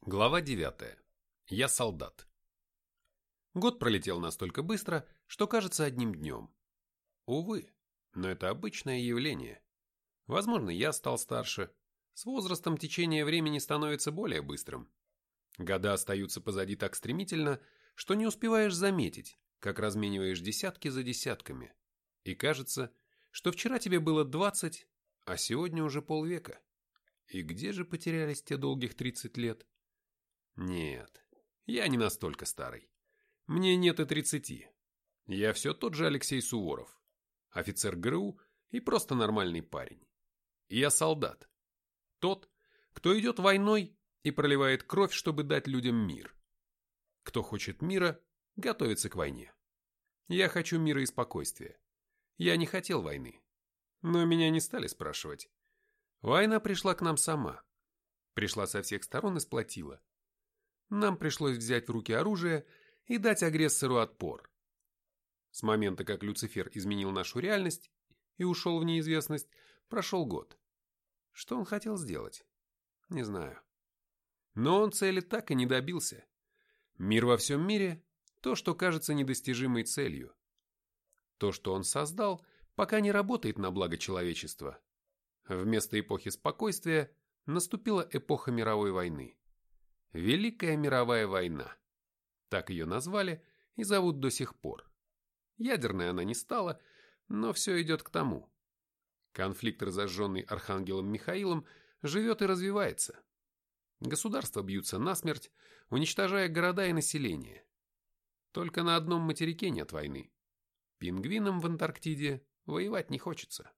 Глава 9. Я солдат. Год пролетел настолько быстро, что кажется одним днем. Увы, но это обычное явление. Возможно, я стал старше. С возрастом течение времени становится более быстрым. Года остаются позади так стремительно, что не успеваешь заметить, как размениваешь десятки за десятками. И кажется, что вчера тебе было 20, а сегодня уже полвека. И где же потерялись те долгих 30 лет? Нет, я не настолько старый. Мне нет и 30. Я все тот же Алексей Суворов, офицер ГРУ и просто нормальный парень. Я солдат. Тот, кто идет войной и проливает кровь, чтобы дать людям мир. Кто хочет мира, готовится к войне. Я хочу мира и спокойствия. Я не хотел войны. Но меня не стали спрашивать. Война пришла к нам сама. Пришла со всех сторон и сплотила. Нам пришлось взять в руки оружие и дать агрессору отпор. С момента, как Люцифер изменил нашу реальность и ушел в неизвестность, прошел год. Что он хотел сделать? Не знаю. Но он цели так и не добился. Мир во всем мире – то, что кажется недостижимой целью. То, что он создал, пока не работает на благо человечества. Вместо эпохи спокойствия наступила эпоха мировой войны. Великая мировая война. Так ее назвали и зовут до сих пор. Ядерной она не стала, но все идет к тому. Конфликт, разожженный архангелом Михаилом, живет и развивается. Государства бьются насмерть, уничтожая города и население. Только на одном материке нет войны. Пингвинам в Антарктиде воевать не хочется.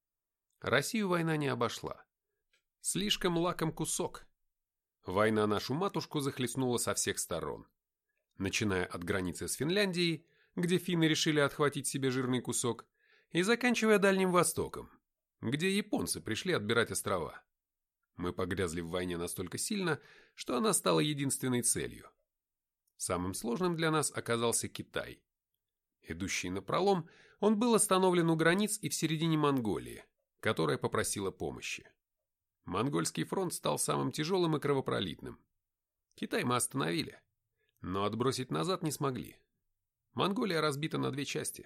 Россию война не обошла. Слишком лаком кусок. Война нашу матушку захлестнула со всех сторон. Начиная от границы с Финляндией, где финны решили отхватить себе жирный кусок, и заканчивая Дальним Востоком, где японцы пришли отбирать острова. Мы погрязли в войне настолько сильно, что она стала единственной целью. Самым сложным для нас оказался Китай. Идущий напролом, он был остановлен у границ и в середине Монголии, которая попросила помощи. Монгольский фронт стал самым тяжелым и кровопролитным. Китай мы остановили, но отбросить назад не смогли. Монголия разбита на две части.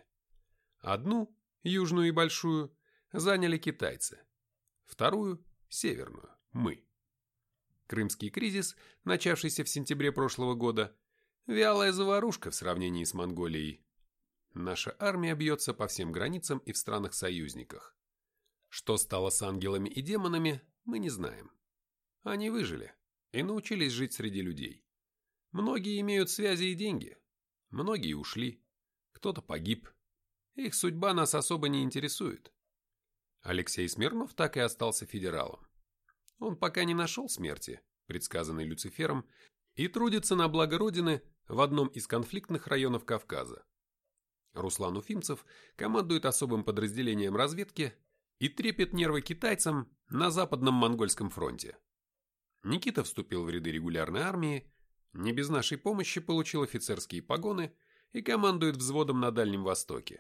Одну, южную и большую, заняли китайцы. Вторую, северную, мы. Крымский кризис, начавшийся в сентябре прошлого года, вялая заварушка в сравнении с Монголией. Наша армия бьется по всем границам и в странах-союзниках. Что стало с ангелами и демонами, мы не знаем. Они выжили и научились жить среди людей. Многие имеют связи и деньги. Многие ушли. Кто-то погиб. Их судьба нас особо не интересует. Алексей Смирнов так и остался федералом. Он пока не нашел смерти, предсказанной Люцифером, и трудится на благо Родины в одном из конфликтных районов Кавказа. Руслан Уфимцев командует особым подразделением разведки и трепет нервы китайцам на Западном Монгольском фронте. Никита вступил в ряды регулярной армии, не без нашей помощи получил офицерские погоны и командует взводом на Дальнем Востоке.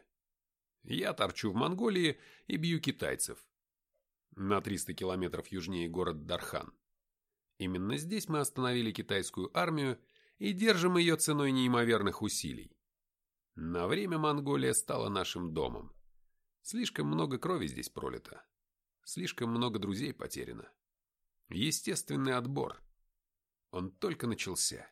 Я торчу в Монголии и бью китайцев. На 300 километров южнее город Дархан. Именно здесь мы остановили китайскую армию и держим ее ценой неимоверных усилий. На время Монголия стала нашим домом. Слишком много крови здесь пролито. Слишком много друзей потеряно. Естественный отбор. Он только начался.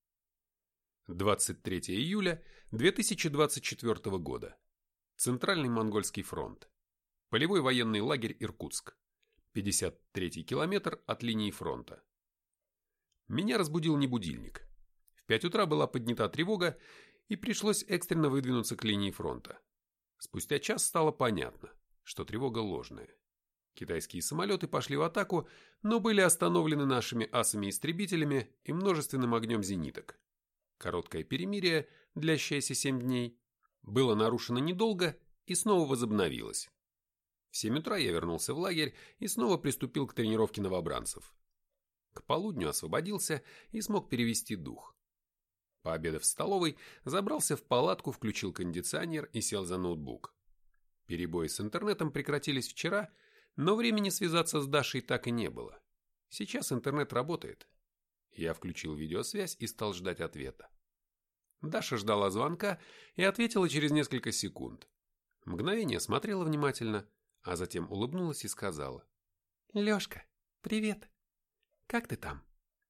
23 июля 2024 года. Центральный Монгольский фронт. Полевой военный лагерь Иркутск. 53-й километр от линии фронта. Меня разбудил не будильник. В 5 утра была поднята тревога, и пришлось экстренно выдвинуться к линии фронта. Спустя час стало понятно, что тревога ложная. Китайские самолеты пошли в атаку, но были остановлены нашими асами-истребителями и множественным огнем зениток. Короткое перемирие, длящееся 7 дней, было нарушено недолго и снова возобновилось. В 7 утра я вернулся в лагерь и снова приступил к тренировке новобранцев. К полудню освободился и смог перевести дух. Пообедав в столовой, забрался в палатку, включил кондиционер и сел за ноутбук. Перебои с интернетом прекратились вчера, но времени связаться с Дашей так и не было. Сейчас интернет работает. Я включил видеосвязь и стал ждать ответа. Даша ждала звонка и ответила через несколько секунд. Мгновение смотрела внимательно, а затем улыбнулась и сказала. «Лешка, привет. Как ты там?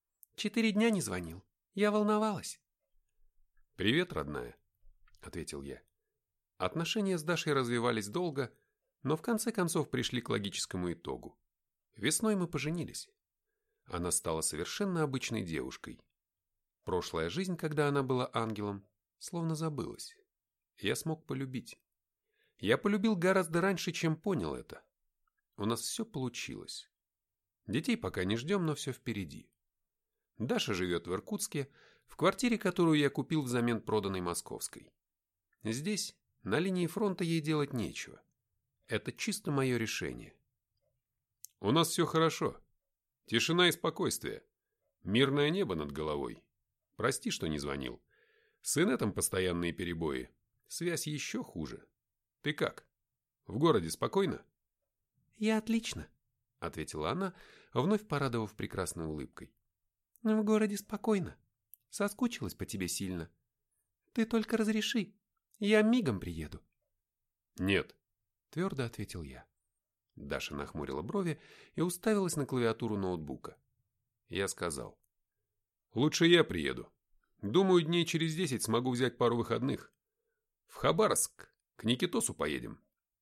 4 дня не звонил. Я волновалась». «Привет, родная», — ответил я. Отношения с Дашей развивались долго, но в конце концов пришли к логическому итогу. Весной мы поженились. Она стала совершенно обычной девушкой. Прошлая жизнь, когда она была ангелом, словно забылась. Я смог полюбить. Я полюбил гораздо раньше, чем понял это. У нас все получилось. Детей пока не ждем, но все впереди. Даша живет в Иркутске, в квартире, которую я купил взамен проданной московской. Здесь, на линии фронта, ей делать нечего. Это чисто мое решение. У нас все хорошо. Тишина и спокойствие. Мирное небо над головой. Прости, что не звонил. С инетом постоянные перебои. Связь еще хуже. Ты как? В городе спокойно? Я отлично, ответила она, вновь порадовав прекрасной улыбкой. В городе спокойно. Соскучилась по тебе сильно. Ты только разреши. Я мигом приеду. Нет, твердо ответил я. Даша нахмурила брови и уставилась на клавиатуру ноутбука. Я сказал. Лучше я приеду. Думаю, дней через 10 смогу взять пару выходных. В Хабаровск, к Никитосу поедем.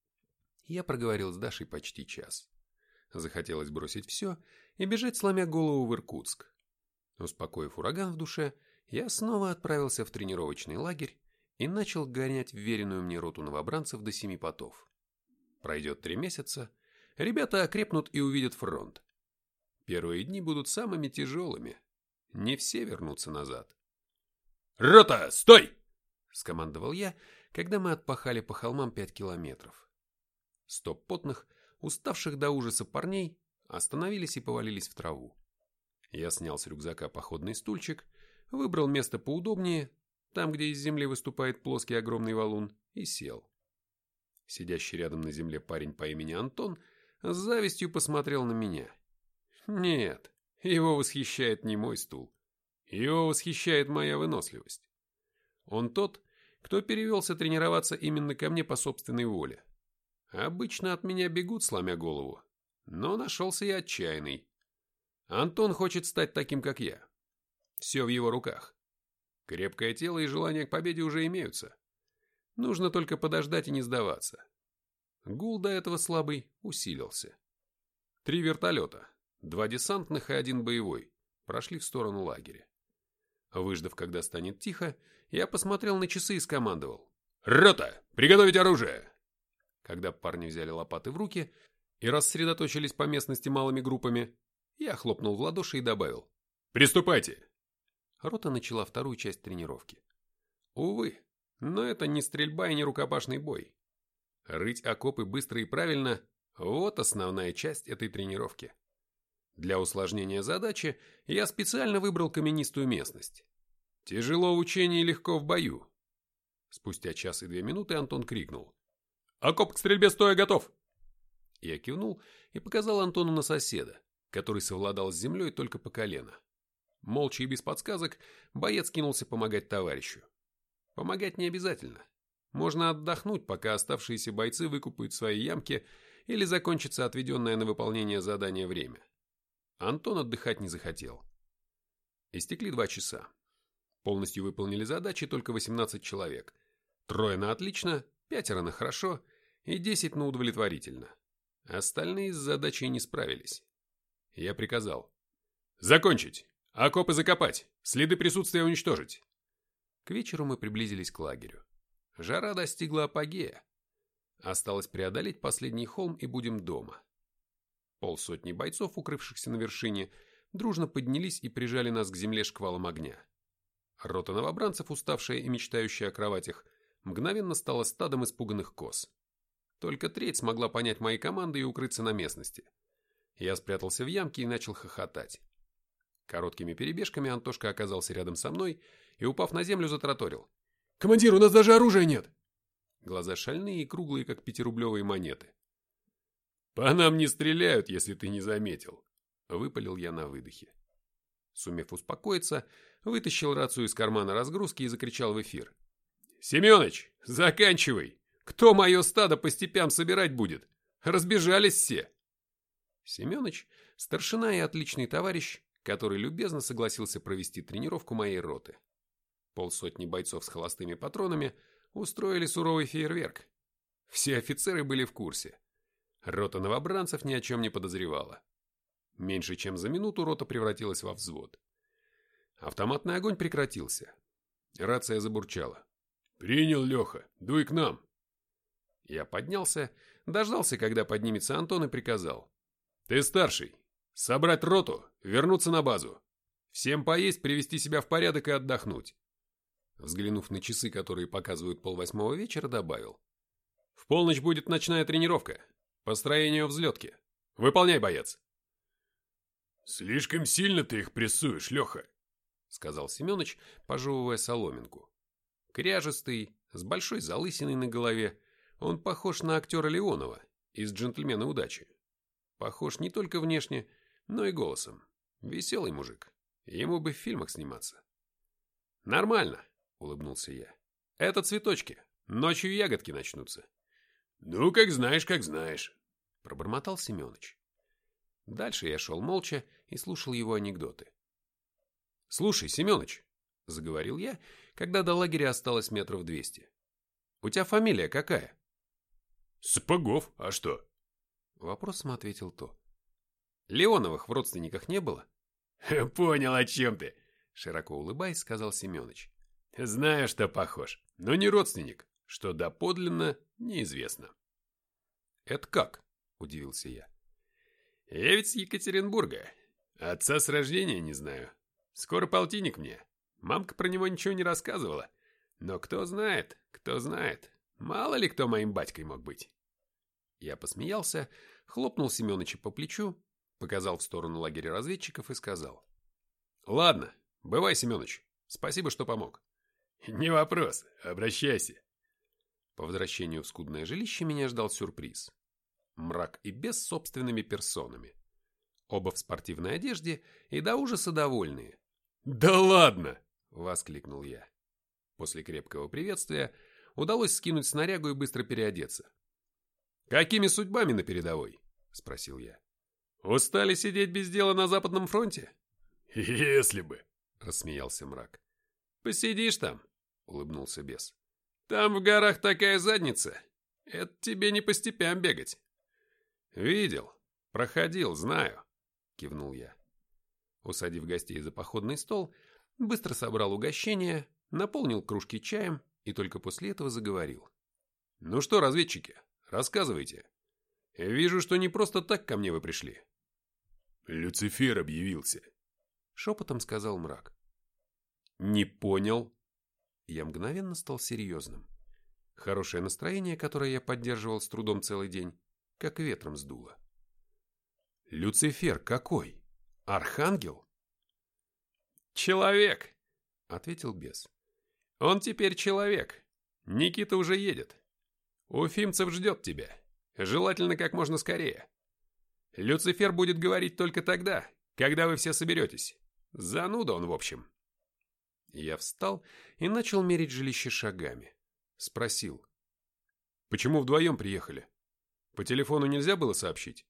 Я проговорил с Дашей почти час. Захотелось бросить все и бежать, сломя голову, в Иркутск. Успокоив ураган в душе, я снова отправился в тренировочный лагерь и начал гонять вверенную мне роту новобранцев до 7 потов. Пройдет 3 месяца, ребята окрепнут и увидят фронт. Первые дни будут самыми тяжелыми. Не все вернутся назад. «Рота, стой!» – скомандовал я, когда мы отпахали по холмам 5 километров. 100 потных, уставших до ужаса парней, остановились и повалились в траву. Я снял с рюкзака походный стульчик, выбрал место поудобнее, там, где из земли выступает плоский огромный валун, и сел. Сидящий рядом на земле парень по имени Антон с завистью посмотрел на меня. Нет, его восхищает не мой стул. Его восхищает моя выносливость. Он тот, кто перевелся тренироваться именно ко мне по собственной воле. Обычно от меня бегут, сломя голову, но нашелся я отчаянный. Антон хочет стать таким, как я. Все в его руках. Крепкое тело и желание к победе уже имеются. Нужно только подождать и не сдаваться. Гул до этого слабый усилился. 3 вертолета, 2 десантных и 1 боевой, прошли в сторону лагеря. Выждав, когда станет тихо, я посмотрел на часы и скомандовал. «Рота! Приготовить оружие!» Когда парни взяли лопаты в руки и рассредоточились по местности малыми группами, я хлопнул в ладоши и добавил. «Приступайте!» Рота начала вторую часть тренировки. Увы, но это не стрельба и не рукопашный бой. Рыть окопы быстро и правильно – вот основная часть этой тренировки. Для усложнения задачи я специально выбрал каменистую местность. Тяжело в учении и легко в бою. Спустя час и 2 минуты Антон крикнул. «Окоп к стрельбе стоя готов!» Я кивнул и показал Антону на соседа, который совладал с землей только по колено. Молча и без подсказок боец кинулся помогать товарищу. Помогать не обязательно. Можно отдохнуть, пока оставшиеся бойцы выкупают свои ямки или закончится отведенное на выполнение задания время. Антон отдыхать не захотел. Истекли 2 часа. Полностью выполнили задачи только 18 человек. 3 на отлично, 5 на хорошо и 10 на удовлетворительно. Остальные с задачей не справились. Я приказал. «Закончить! Окопы закопать! Следы присутствия уничтожить!» К вечеру мы приблизились к лагерю. Жара достигла апогея. Осталось преодолеть последний холм и будем дома. 50 бойцов, укрывшихся на вершине, дружно поднялись и прижали нас к земле шквалом огня. Рота новобранцев, уставшая и мечтающая о кроватях, мгновенно стала стадом испуганных коз. Только треть смогла понять мои команды и укрыться на местности. Я спрятался в ямке и начал хохотать. Короткими перебежками Антошка оказался рядом со мной и, упав на землю, затараторил. «Командир, у нас даже оружия нет!» Глаза шальные и круглые, как 5-рублевые монеты. «По нам не стреляют, если ты не заметил», — выпалил я на выдохе. Сумев успокоиться, вытащил рацию из кармана разгрузки и закричал в эфир. «Семёныч, заканчивай! Кто мое стадо по степям собирать будет? Разбежались все!» Семёныч – старшина и отличный товарищ, который любезно согласился провести тренировку моей роты. 50 бойцов с холостыми патронами устроили суровый фейерверк. Все офицеры были в курсе. Рота новобранцев ни о чем не подозревала. Меньше чем за минуту рота превратилась во взвод. Автоматный огонь прекратился. Рация забурчала. «Принял, Леха, дуй к нам!» Я поднялся, дождался, когда поднимется Антон, и приказал. «Ты старший. Собрать роту, вернуться на базу. Всем поесть, привести себя в порядок и отдохнуть». Взглянув на часы, которые показывают 7:30 вечера, добавил. «В полночь будет ночная тренировка. Построение взлетки. Выполняй, боец!» «Слишком сильно ты их прессуешь, Леха», — сказал Семёныч, пожевывая соломинку. Кряжестый, с большой залысиной на голове, он похож на актера Леонова из «Джентльмена удачи». Похож не только внешне, но и голосом. Веселый мужик. Ему бы в фильмах сниматься. «Нормально», — улыбнулся я. «Это цветочки. Ночью ягодки начнутся». «Ну, как знаешь», — пробормотал Семёныч. Дальше я шел молча и слушал его анекдоты. «Слушай, Семёныч», — заговорил я, когда до лагеря осталось 200 метров. «У тебя фамилия какая?» «Сапогов, а что?» Вопросом ответил то. «Леоновых в родственниках не было?» «Понял, о чем ты», — широко улыбаясь, сказал Семёныч. «Знаю, что похож, но не родственник, что доподлинно неизвестно». «Это как?» — удивился я. «Я ведь с Екатеринбурга. Отца с рождения не знаю. Скоро полтинник мне. Мамка про него ничего не рассказывала. Но кто знает, кто знает. Мало ли кто моим батькой мог быть». Я посмеялся, хлопнул Семёныча по плечу, показал в сторону лагеря разведчиков и сказал. «Ладно, бывай, Семёныч. Спасибо, что помог». «Не вопрос, обращайся». По возвращению в скудное жилище меня ждал сюрприз. Мрак и Бес собственными персонами. Оба в спортивной одежде и до ужаса довольные. «Да ладно!» — воскликнул я. После крепкого приветствия удалось скинуть снарягу и быстро переодеться. «Какими судьбами на передовой?» — спросил я. «Устали сидеть без дела на Западном фронте?» «Если бы!» — рассмеялся Мрак. «Посидишь там?» — улыбнулся Бес. «Там в горах такая задница. Это тебе не по степям бегать». «Видел, проходил, знаю», — кивнул я. Усадив гостей за походный стол, быстро собрал угощение, наполнил кружки чаем и только после этого заговорил. «Ну что, разведчики, рассказывайте. Вижу, что не просто так ко мне вы пришли». «Люцифер объявился», — шепотом сказал Мрак. «Не понял». Я мгновенно стал серьезным. Хорошее настроение, которое я поддерживал с трудом целый день, как ветром сдуло. «Люцифер какой? Архангел?» «Человек», — ответил Бес. «Он теперь человек. Никита уже едет. Уфимцев ждет тебя. Желательно как можно скорее. Люцифер будет говорить только тогда, когда вы все соберетесь. Зануда он, в общем». Я встал и начал мерить жилище шагами. Спросил. «Почему вдвоем приехали? По телефону нельзя было сообщить?»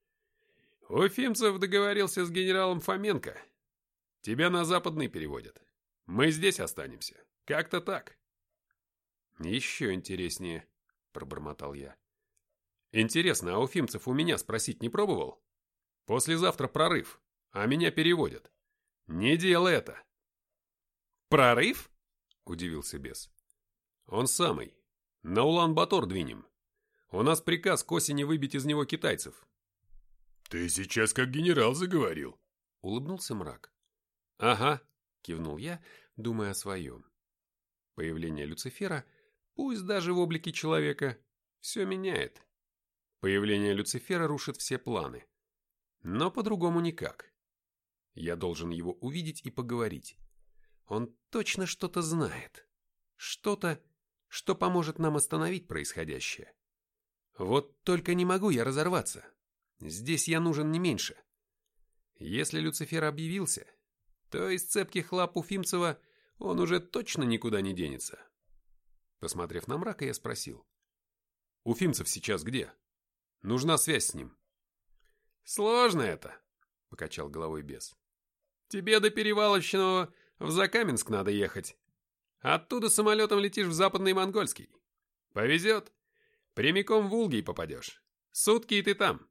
«Уфимцев договорился с генералом Фоменко. Тебя на Западный переводят. Мы здесь останемся. Как-то так». «Еще интереснее», — пробормотал я. «Интересно, а Уфимцев у меня спросить не пробовал? Послезавтра прорыв, а меня переводят. Не делай это». «Прорыв?» — удивился Бес. «Он самый. На Улан-Батор двинем. У нас приказ к осени выбить из него китайцев». «Ты сейчас как генерал заговорил», — улыбнулся Мрак. «Ага», — кивнул я, думая о своем. Появление Люцифера, пусть даже в облике человека, все меняет. Появление Люцифера рушит все планы. Но по-другому никак. Я должен его увидеть и поговорить. Он точно что-то знает. Что-то, что поможет нам остановить происходящее. Вот только не могу я разорваться. Здесь я нужен не меньше. Если Люцифер объявился, то из цепких лап Уфимцева он уже точно никуда не денется. Посмотрев на Мрака, я спросил. Уфимцев сейчас где? Нужна связь с ним. Сложно это, покачал головой бес. Тебе до Перевалочного в Закаменск надо ехать. Оттуда самолетом летишь в Западный Монгольский. Повезет. Прямиком в Улгий попадешь. Сутки и ты там.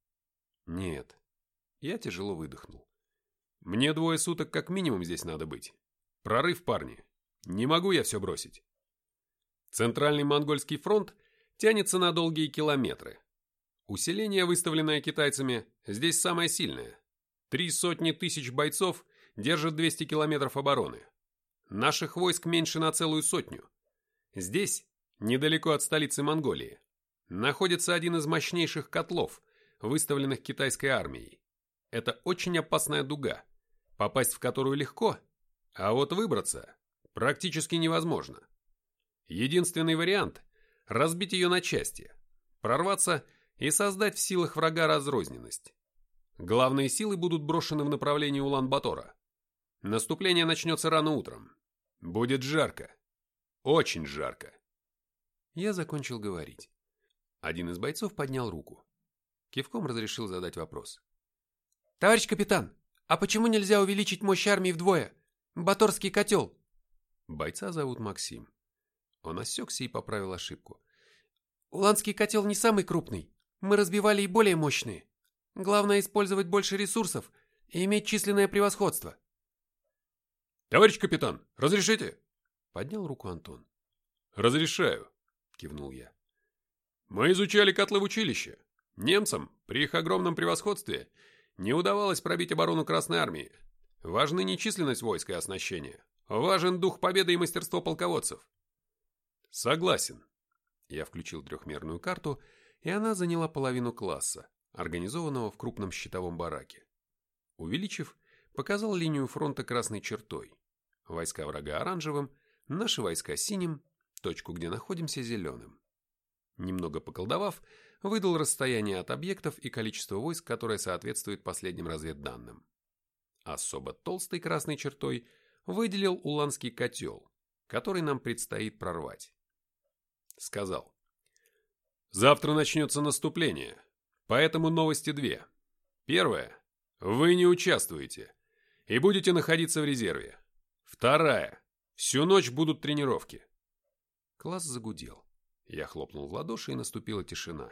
Нет. Я тяжело выдохнул. Мне 2 суток как минимум здесь надо быть. Прорыв, парни. Не могу я все бросить. Центральный Монгольский фронт тянется на долгие километры. Усиление, выставленное китайцами, здесь самое сильное. 300 000 бойцов держат 200 километров обороны. Наших войск меньше на целую 100. Здесь, недалеко от столицы Монголии, находится один из мощнейших котлов, выставленных китайской армией. Это очень опасная дуга, попасть в которую легко, а вот выбраться практически невозможно. Единственный вариант – разбить ее на части, прорваться и создать в силах врага разрозненность. Главные силы будут брошены в направлении Улан-Батора. Наступление начнется рано утром. Будет жарко. Очень жарко. Я закончил говорить. Один из бойцов поднял руку. Кивком разрешил задать вопрос. «Товарищ капитан, а почему нельзя увеличить мощь армии вдвое? Баторский котел!» Бойца зовут Максим. Он осекся и поправил ошибку. «Уланский котел не самый крупный. Мы разбивали и более мощные. Главное использовать больше ресурсов и иметь численное превосходство». «Товарищ капитан, разрешите?» Поднял руку Антон. «Разрешаю», кивнул я. «Мы изучали котлы в училище. Немцам, при их огромном превосходстве, не удавалось пробить оборону Красной Армии. Важны не численность войск и оснащение. Важен дух победы и мастерство полководцев». «Согласен». Я включил трехмерную карту, и она заняла половину класса, организованного в крупном щитовом бараке. Увеличив, показал линию фронта красной чертой. Войска врага оранжевым, наши войска синим, точку, где находимся, зеленым. Немного поколдовав, выдал расстояние от объектов и количество войск, которое соответствует последним разведданным. Особо толстой красной чертой выделил Уланский котел, который нам предстоит прорвать. Сказал. «Завтра начнется наступление, поэтому новости 2. Первая. Вы не участвуете и будете находиться в резерве. Вторая. Всю ночь будут тренировки». Класс загудел. Я хлопнул в ладоши, и наступила тишина.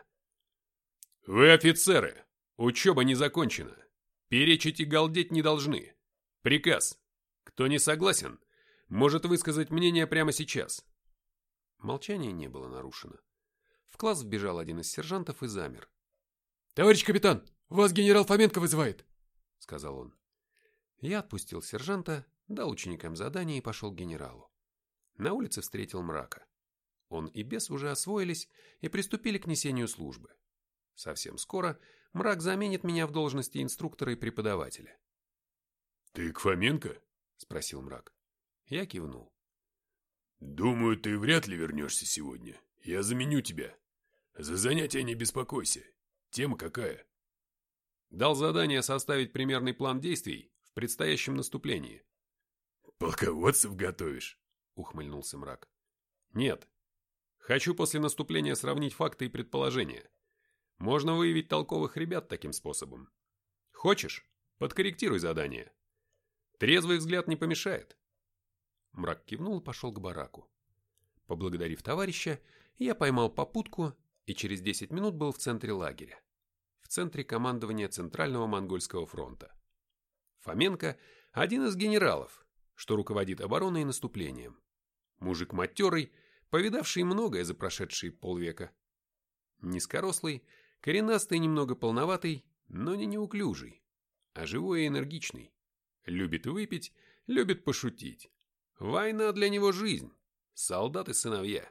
«Вы офицеры! Учеба не закончена. Перечить и галдеть не должны. Приказ. Кто не согласен, может высказать мнение прямо сейчас». Молчание не было нарушено. В класс вбежал один из сержантов и замер. «Товарищ капитан, вас генерал Фоменко вызывает», — сказал он. Я отпустил сержанта, дал ученикам задание и пошел к генералу. На улице встретил Мрака. Он и бес уже освоились и приступили к несению службы. Совсем скоро Мрак заменит меня в должности инструктора и преподавателя. «Ты к Фоменко?» — спросил Мрак. Я кивнул. «Думаю, ты вряд ли вернешься сегодня. Я заменю тебя. За занятия не беспокойся. Тема какая?» Дал задание составить примерный план действий в предстоящем наступлении. «Полководцев готовишь?» — ухмыльнулся Мрак. «Нет. Хочу после наступления сравнить факты и предположения. Можно выявить толковых ребят таким способом. Хочешь? Подкорректируй задание. Трезвый взгляд не помешает». Мрак кивнул и пошел к бараку. Поблагодарив товарища, я поймал попутку и через 10 минут был в центре лагеря. В центре командования Центрального Монгольского фронта. Фоменко – один из генералов, что руководит обороной и наступлением. Мужик матерый, повидавший многое за прошедшие полвека. Низкорослый, коренастый, немного полноватый, но не неуклюжий, а живой и энергичный. Любит выпить, любит пошутить. Война для него жизнь. Солдат и сыновья.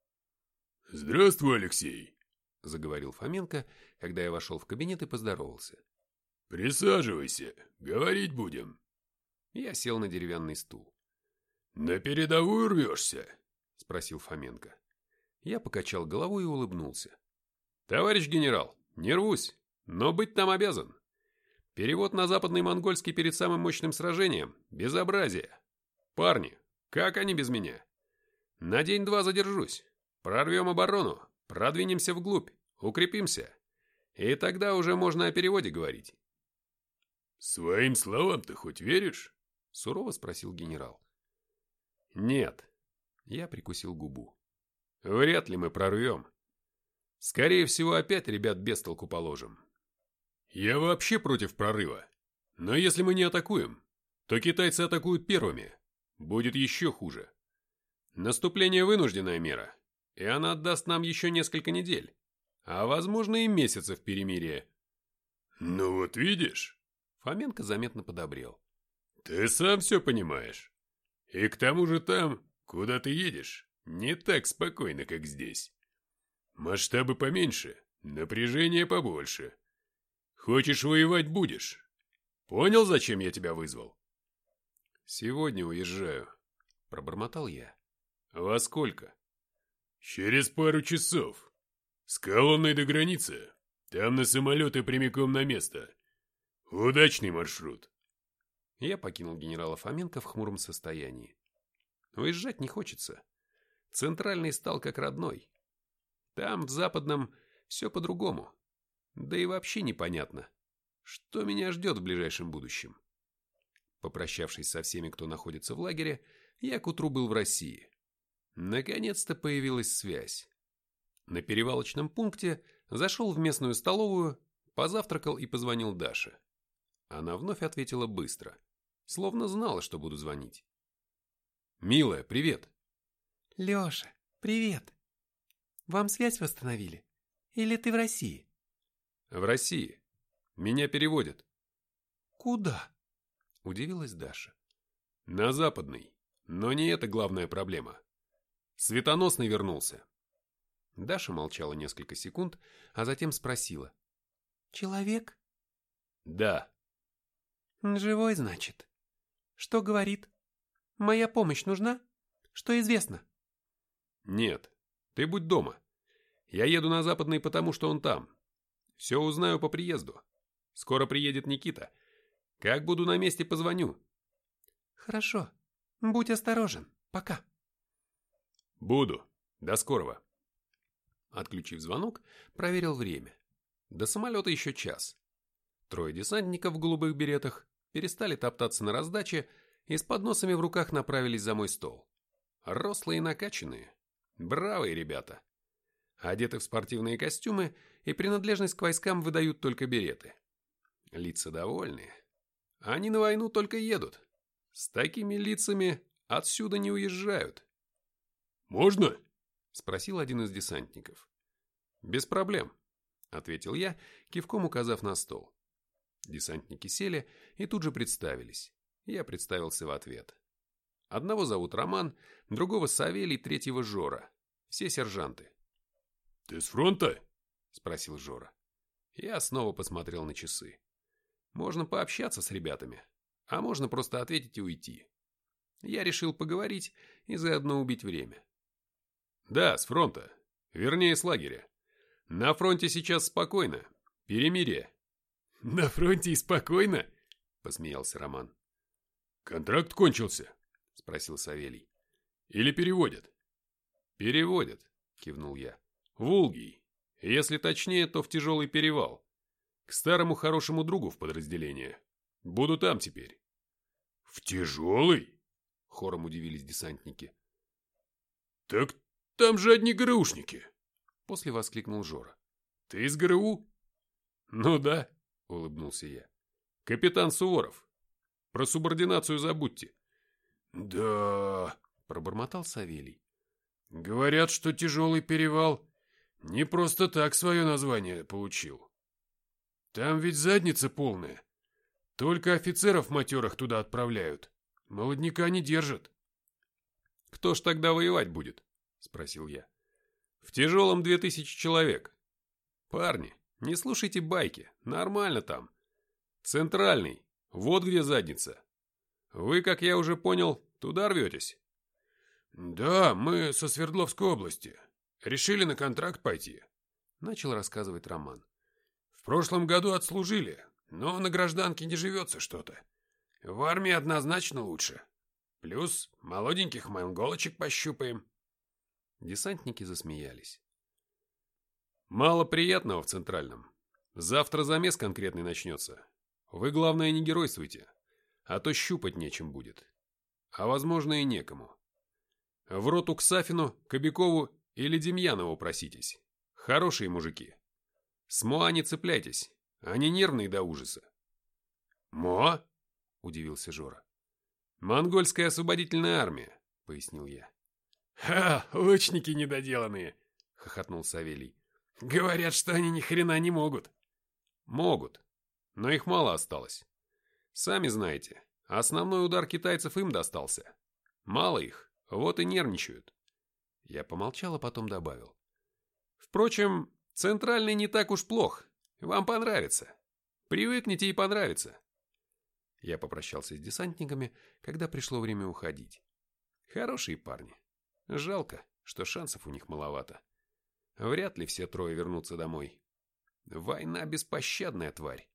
«Здравствуй, Алексей», — заговорил Фоменко, когда я вошел в кабинет и поздоровался. «Присаживайся, говорить будем». Я сел на деревянный стул. «На передовую рвешься?» — спросил Фоменко. Я покачал головой и улыбнулся. «Товарищ генерал, не рвусь, но быть там обязан. Перевод на западный монгольский перед самым мощным сражением – безобразие. Парни, как они без меня? На день-два задержусь. Прорвем оборону, продвинемся вглубь, укрепимся. И тогда уже можно о переводе говорить. «Своим словам ты хоть веришь?» – сурово спросил генерал. «Нет». Я прикусил губу. «Вряд ли мы прорвем. Скорее всего, опять ребят без толку положим». «Я вообще против прорыва. Но если мы не атакуем, то китайцы атакуют первыми. Будет еще хуже. Наступление – вынужденная мера, и она отдаст нам еще несколько недель, а возможно и месяцев перемирия». «Ну вот видишь», – Фоменко заметно подобрел. «Ты сам все понимаешь. И к тому же там, куда ты едешь, не так спокойно, как здесь. Масштабы поменьше, напряжение побольше. Хочешь воевать – будешь. Понял, зачем я тебя вызвал?» «Сегодня уезжаю», – пробормотал я. «Во сколько?» «Через пару часов. С колонной до границы. Там на самолеты прямиком на место. Удачный маршрут». Я покинул генерала Фоменко в хмуром состоянии. Уезжать не хочется. Центральный стал как родной. Там, в Западном, все по-другому. Да и вообще непонятно, что меня ждет в ближайшем будущем. Попрощавшись со всеми, кто находится в лагере, я к утру был в России. Наконец-то появилась связь. На перевалочном пункте зашел в местную столовую, позавтракал и позвонил Даше. Она вновь ответила быстро, словно знала, что буду звонить. «Милая, привет!» «Леша, привет! Вам связь восстановили? Или ты в России?» «В России. Меня переводят». «Куда?» – удивилась Даша. «На Западный. Но не это главная проблема. Светоносный вернулся». Даша молчала несколько секунд, а затем спросила. «Человек?» «Да». «Живой, значит. Что говорит? Моя помощь нужна? Что известно?» «Нет, ты будь дома. Я еду на Западный, потому что он там. Все узнаю по приезду. Скоро приедет Никита. Как буду на месте, позвоню». «Хорошо. Будь осторожен. Пока». «Буду. До скорого». Отключив звонок, проверил время. До самолета еще час. 3 десантников в голубых беретах перестали топтаться на раздаче и с подносами в руках направились за мой стол. Рослые и накачанные. Бравые ребята. Одеты в спортивные костюмы и принадлежность к войскам выдают только береты. Лица довольные. Они на войну только едут. С такими лицами отсюда не уезжают. «Можно?» – спросил один из десантников. «Без проблем», – ответил я, кивком указав на стол. Десантники сели и тут же представились. Я представился в ответ. Одного зовут Роман, другого Савелий, третьего Жора. Все сержанты. «Ты с фронта?» – спросил Жора. Я снова посмотрел на часы. Можно пообщаться с ребятами, а можно просто ответить и уйти. Я решил поговорить и заодно убить время. «Да, с фронта. Вернее, с лагеря. На фронте сейчас спокойно. Перемирие». «На фронте и спокойно?» – посмеялся Роман. «Контракт кончился?» – спросил Савелий. «Или переводят?» «Переводят», – кивнул я. «Волгий. Если точнее, то в тяжелый перевал. К старому хорошему другу в подразделение. Буду там теперь». «В тяжелый?» – хором удивились десантники. «Так там же одни ГРУшники!» – после воскликнул Жора. «Ты из ГРУ?» «Ну да», – улыбнулся я. «Капитан Суворов. Про субординацию забудьте». «Да», – пробормотал Савелий. «Говорят, что тяжелый перевал не просто так свое название получил. Там ведь задница полная. Только офицеров матерых туда отправляют. Молодняка не держат». «Кто ж тогда воевать будет?» – спросил я. «В тяжелом 2000 человек. Парни, не слушайте байки, нормально там. Центральный, вот где задница. Вы, как я уже понял, туда рветесь?» «Да, мы со Свердловской области. Решили на контракт пойти», – начал рассказывать Роман. «В прошлом году отслужили, Но на гражданке не живется что-то. В армии однозначно лучше. Плюс молоденьких монголочек пощупаем». Десантники засмеялись. «Мало приятного в Центральном. Завтра замес конкретный начнется. Вы, главное, не геройствуйте, а то щупать нечем будет. А возможно и некому. В роту к Сафину, Кобякову или Демьянову проситесь. Хорошие мужики. С МОА не цепляйтесь, они нервные до ужаса». «МОА?» – удивился Жора. «Монгольская освободительная армия», – пояснил я. «Ха, лучники недоделанные!» — хохотнул Савелий. «Говорят, что они ни хрена не могут». «Могут, но их мало осталось. Сами знаете, основной удар китайцев им достался. Мало их, вот и нервничают». Я помолчал, а потом добавил. «Впрочем, Центральный не так уж плох. Вам понравится. Привыкните и понравится». Я попрощался с десантниками, когда пришло время уходить. Хорошие парни. Жалко, что шансов у них маловато. Вряд ли все трое вернутся домой. Война беспощадная тварь.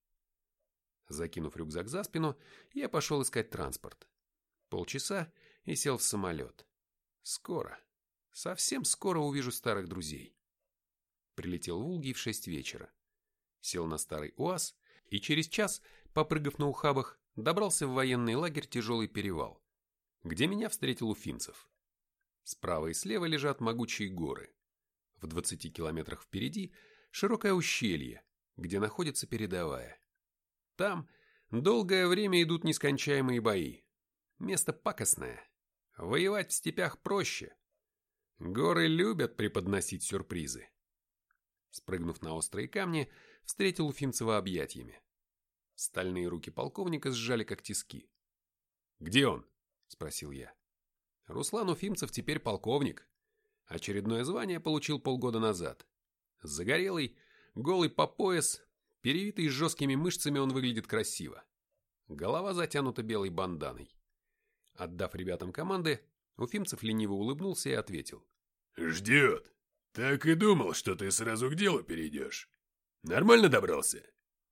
Закинув рюкзак за спину, я пошел искать транспорт. Полчаса и сел в самолет. Скоро, совсем скоро увижу старых друзей. Прилетел в Улги в 6 вечера. Сел на старый УАЗ и через час, попрыгав на ухабах, добрался в военный лагерь «Тяжелый перевал», где меня встретил Уфимцев. Справа и слева лежат могучие горы. В 20 километрах впереди широкое ущелье, где находится передовая. Там долгое время идут нескончаемые бои. Место пакостное. Воевать в степях проще. Горы любят преподносить сюрпризы. Спрыгнув на острые камни, встретил Уфимцева объятиями. Стальные руки полковника сжали как тиски. «Где он?» – спросил я. Руслан Уфимцев теперь полковник. Очередное звание получил полгода назад. Загорелый, голый по пояс, перевитый жесткими мышцами, он выглядит красиво. Голова затянута белой банданой. Отдав ребятам команды, Уфимцев лениво улыбнулся и ответил. «Ждет. Так и думал, что ты сразу к делу перейдешь. Нормально добрался?»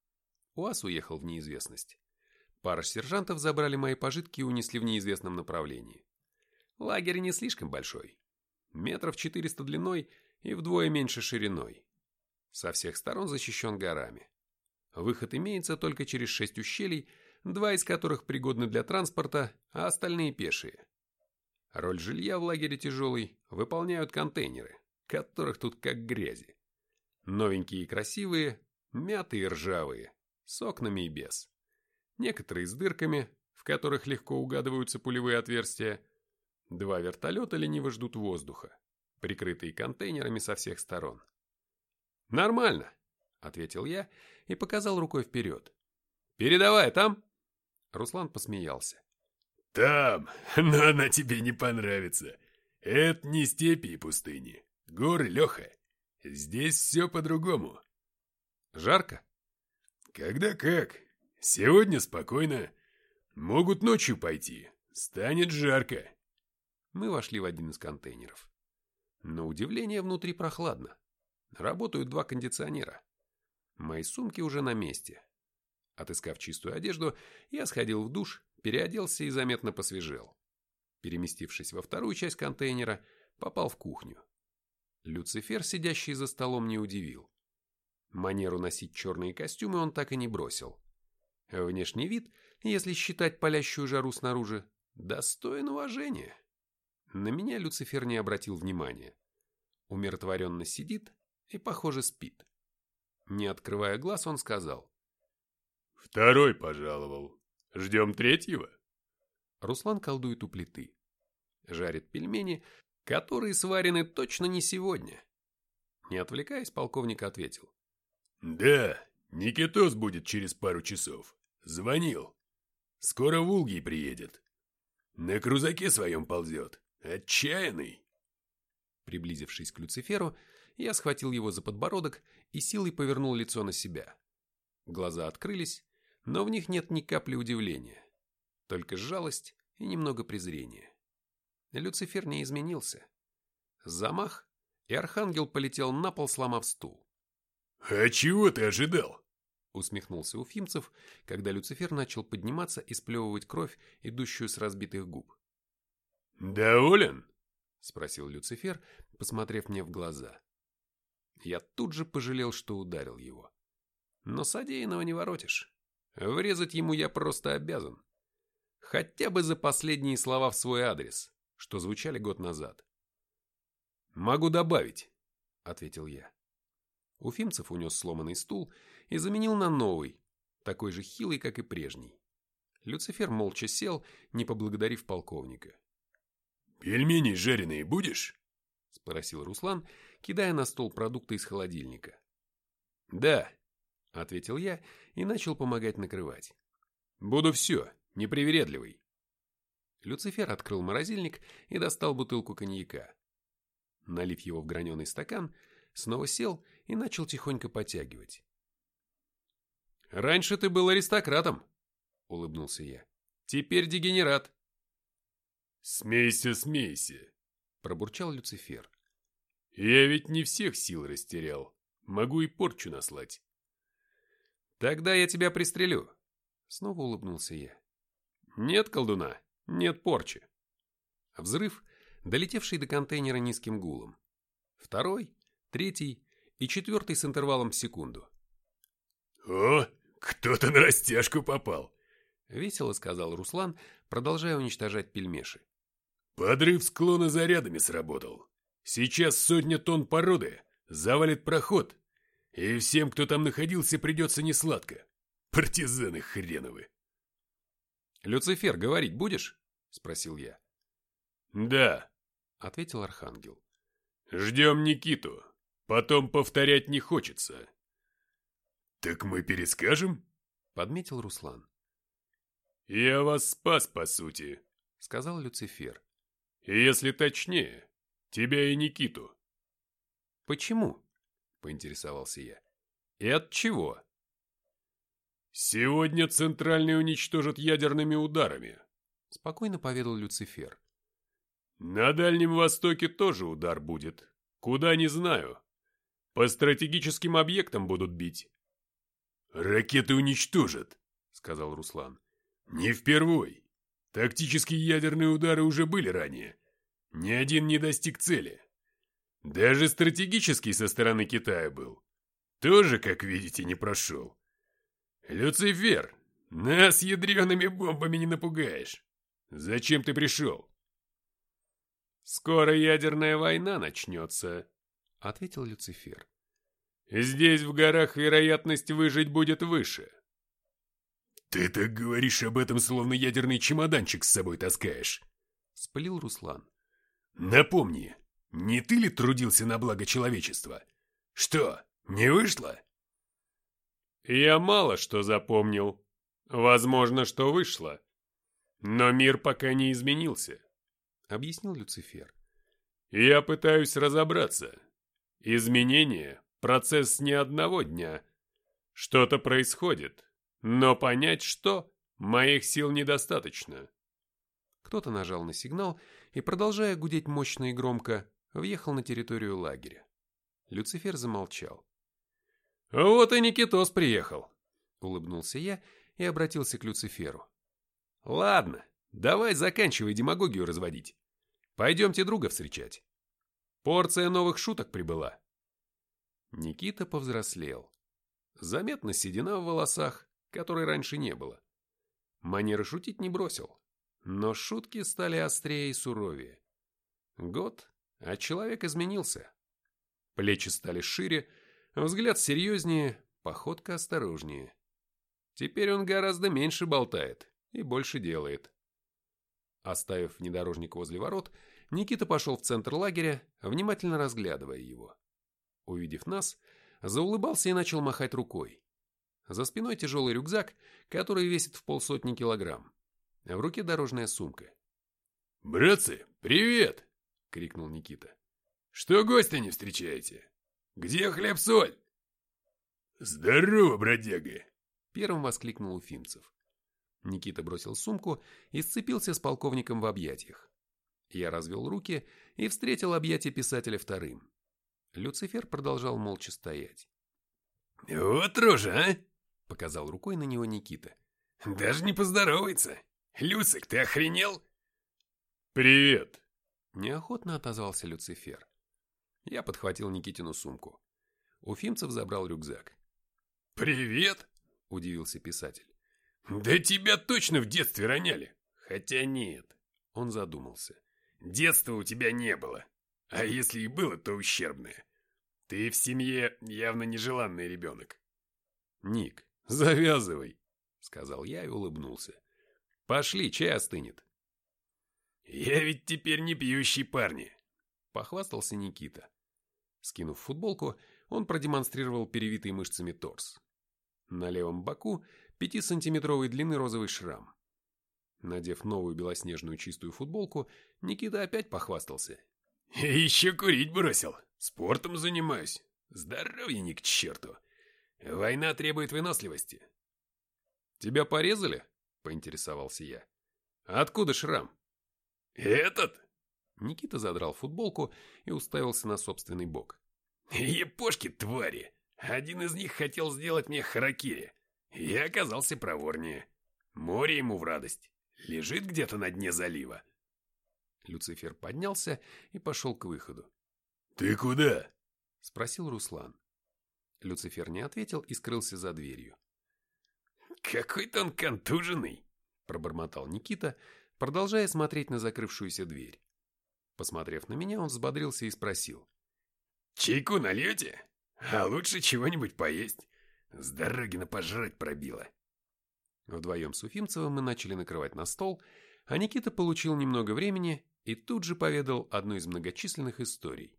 УАЗ уехал в неизвестность. Пара сержантов забрали мои пожитки и унесли в неизвестном направлении. Лагерь не слишком большой. Метров 400 длиной и вдвое меньше шириной. Со всех сторон защищен горами. Выход имеется только через 6 ущелий, 2 из которых пригодны для транспорта, а остальные пешие. Роль жилья в лагере «Тяжелый» выполняют контейнеры, которых тут как грязи. Новенькие и красивые, мятые и ржавые, с окнами и без. Некоторые с дырками, в которых легко угадываются пулевые отверстия. 2 вертолета лениво ждут воздуха, прикрытые контейнерами со всех сторон. «Нормально», — ответил я и показал рукой вперед. «Передовая там?» Руслан посмеялся. «Там, но она тебе не понравится. Это не степи и пустыни. Горы, Леха. Здесь все по-другому». «Жарко?» «Когда как. Сегодня спокойно. Могут ночью пойти. Станет жарко». Мы вошли в один из контейнеров. На удивление, внутри прохладно. Работают 2 кондиционера. Мои сумки уже на месте. Отыскав чистую одежду, я сходил в душ, переоделся и заметно посвежел. Переместившись во вторую часть контейнера, попал в кухню. Люцифер, сидящий за столом, не удивил. Манеру носить черные костюмы он так и не бросил. Внешний вид, если считать палящую жару снаружи, достоин уважения. На меня Люцифер не обратил внимания. Умиротворенно сидит и, похоже, спит. Не открывая глаз, он сказал. «Второй пожаловал. Ждем третьего?» Руслан колдует у плиты. Жарит пельмени, которые сварены точно не сегодня. Не отвлекаясь, полковник ответил. «Да, Никитос будет через пару часов. Звонил. Скоро в Улги приедет. На крузаке своем ползет. Отчаянный». Приблизившись к Люциферу, я схватил его за подбородок и силой повернул лицо на себя. Глаза открылись, но в них нет ни капли удивления. Только жалость и немного презрения. Люцифер не изменился. Замах, и архангел полетел на пол, сломав стул. «А чего ты ожидал?» усмехнулся Уфимцев, когда Люцифер начал подниматься и сплевывать кровь, идущую с разбитых губ. «Доволен?» — спросил Люцифер, посмотрев мне в глаза. Я тут же пожалел, что ударил его. Но содеянного не воротишь. Врезать ему я просто обязан. Хотя бы за последние слова в свой адрес, что звучали год назад. «Могу добавить», — ответил я. Уфимцев унес сломанный стул и заменил на новый, такой же хилый, как и прежний. Люцифер молча сел, не поблагодарив полковника. «Пельмени жареные будешь?» — спросил Руслан, кидая на стол продукты из холодильника. «Да», — ответил я и начал помогать накрывать. «Буду все, непривередливый». Люцифер открыл морозильник и достал бутылку коньяка. Налив его в граненый стакан, снова сел и начал тихонько потягивать. «Раньше ты был аристократом», — улыбнулся я. «Теперь дегенерат». «Смейся, смейся», — пробурчал Люцифер. «Я ведь не всех сил растерял. Могу и порчу наслать». «Тогда я тебя пристрелю», — снова улыбнулся я. «Нет колдуна, нет порчи». Взрыв, долетевший до контейнера низким гулом. Второй, третий и четвертый с интервалом в секунду. «О, кто-то на растяжку попал», — весело сказал Руслан, продолжая уничтожать пельмеши. «Подрыв склона зарядами сработал. Сейчас 100 тонн породы завалит проход, и всем, кто там находился, придется несладко. Партизаны хреновы». «Люцифер, говорить будешь?» — спросил я. «Да», — ответил Архангел. «Ждем Никиту. Потом повторять не хочется». «Так мы перескажем?» — подметил Руслан. «Я вас спас, по сути», — сказал Люцифер. «Если точнее, тебя и Никиту». «Почему?» — поинтересовался я. «И от чего?» «Сегодня Центральный уничтожат ядерными ударами», — спокойно поведал Люцифер. «На Дальнем Востоке тоже удар будет. Куда, не знаю. По стратегическим объектам будут бить». «Ракеты уничтожат», — сказал Руслан. «Не впервой. Тактические ядерные удары уже были ранее. Ни один не достиг цели. Даже стратегический со стороны Китая был. Тоже, как видите, не прошел. Люцифер, нас ядреными бомбами не напугаешь. Зачем ты пришел?» «Скоро ядерная война начнется», — ответил Люцифер. «Здесь в горах вероятность выжить будет выше». «Ты так говоришь об этом, словно ядерный чемоданчик с собой таскаешь», — вспылил Руслан. «Напомни, не ты ли трудился на благо человечества? Что, не вышло?» «Я мало что запомнил. Возможно, что вышло. Но мир пока не изменился», — объяснил Люцифер. «Я пытаюсь разобраться. Изменения — процесс не одного дня. Что-то происходит, но понять, что, моих сил недостаточно». Кто-то нажал на сигнал и, продолжая гудеть мощно и громко, въехал на территорию лагеря. Люцифер замолчал. «Вот и Никитос приехал», — улыбнулся я и обратился к Люциферу. «Ладно, давай заканчивай демагогию разводить. Пойдемте друга встречать. Порция новых шуток прибыла». Никита повзрослел. Заметна седина в волосах, которой раньше не было. Манеры шутить не бросил, но шутки стали острее и суровее. Год, а человек изменился. Плечи стали шире, взгляд серьезнее, походка осторожнее. Теперь он гораздо меньше болтает и больше делает. Оставив внедорожник возле ворот, Никита пошел в центр лагеря, внимательно разглядывая его. Увидев нас, заулыбался и начал махать рукой. За спиной тяжелый рюкзак, который весит в 50 килограмм. В руке дорожная сумка. «Братцы, привет!» — крикнул Никита. «Что гостя не встречаете? Где хлеб-соль?» «Здорово, бродяга!» — первым воскликнул Уфимцев. Никита бросил сумку и сцепился с полковником в объятиях. Я развел руки и встретил объятия писателя вторым. Люцифер продолжал молча стоять. «Вот рожа, а! Показал рукой на него Никита. Даже не поздоровается. Люцик, ты охренел? «Привет!» Неохотно отозвался Люцифер. Я подхватил Никитину сумку. Уфимцев забрал рюкзак. «Привет!» – удивился писатель. «Да тебя точно в детстве роняли!» «Хотя нет», – он задумался. «Детства у тебя не было. А если и было, то ущербное. Ты в семье явно нежеланный ребенок». «Ник, завязывай», – сказал я и улыбнулся. «Пошли, чай остынет». «Я ведь теперь не пьющий, парни», – похвастался Никита. Скинув футболку, он продемонстрировал перевитый мышцами торс. На левом боку 5-сантиметровой длины розовый шрам. Надев новую белоснежную чистую футболку, Никита опять похвастался. «Еще курить бросил. Спортом занимаюсь. Здоровье ни к черту. Война требует выносливости». «Тебя порезали?» – поинтересовался я. «Откуда шрам?» «Этот?» Никита задрал футболку и уставился на собственный бок. «Япошки, твари! Один из них хотел сделать мне харакири. Я оказался проворнее. Море ему в радость. Лежит где-то на дне залива». Люцифер поднялся и пошел к выходу. «Ты куда?» – спросил Руслан. Люцифер не ответил и скрылся за дверью. «Какой-то он контуженный», – пробормотал Никита, продолжая смотреть на закрывшуюся дверь. Посмотрев на меня, он взбодрился и спросил. «Чайку нальете? А лучше чего-нибудь поесть. С дороги на пожрать пробило». Вдвоем с Уфимцевым мы начали накрывать на стол, а Никита получил немного времени и тут же поведал одну из многочисленных историй.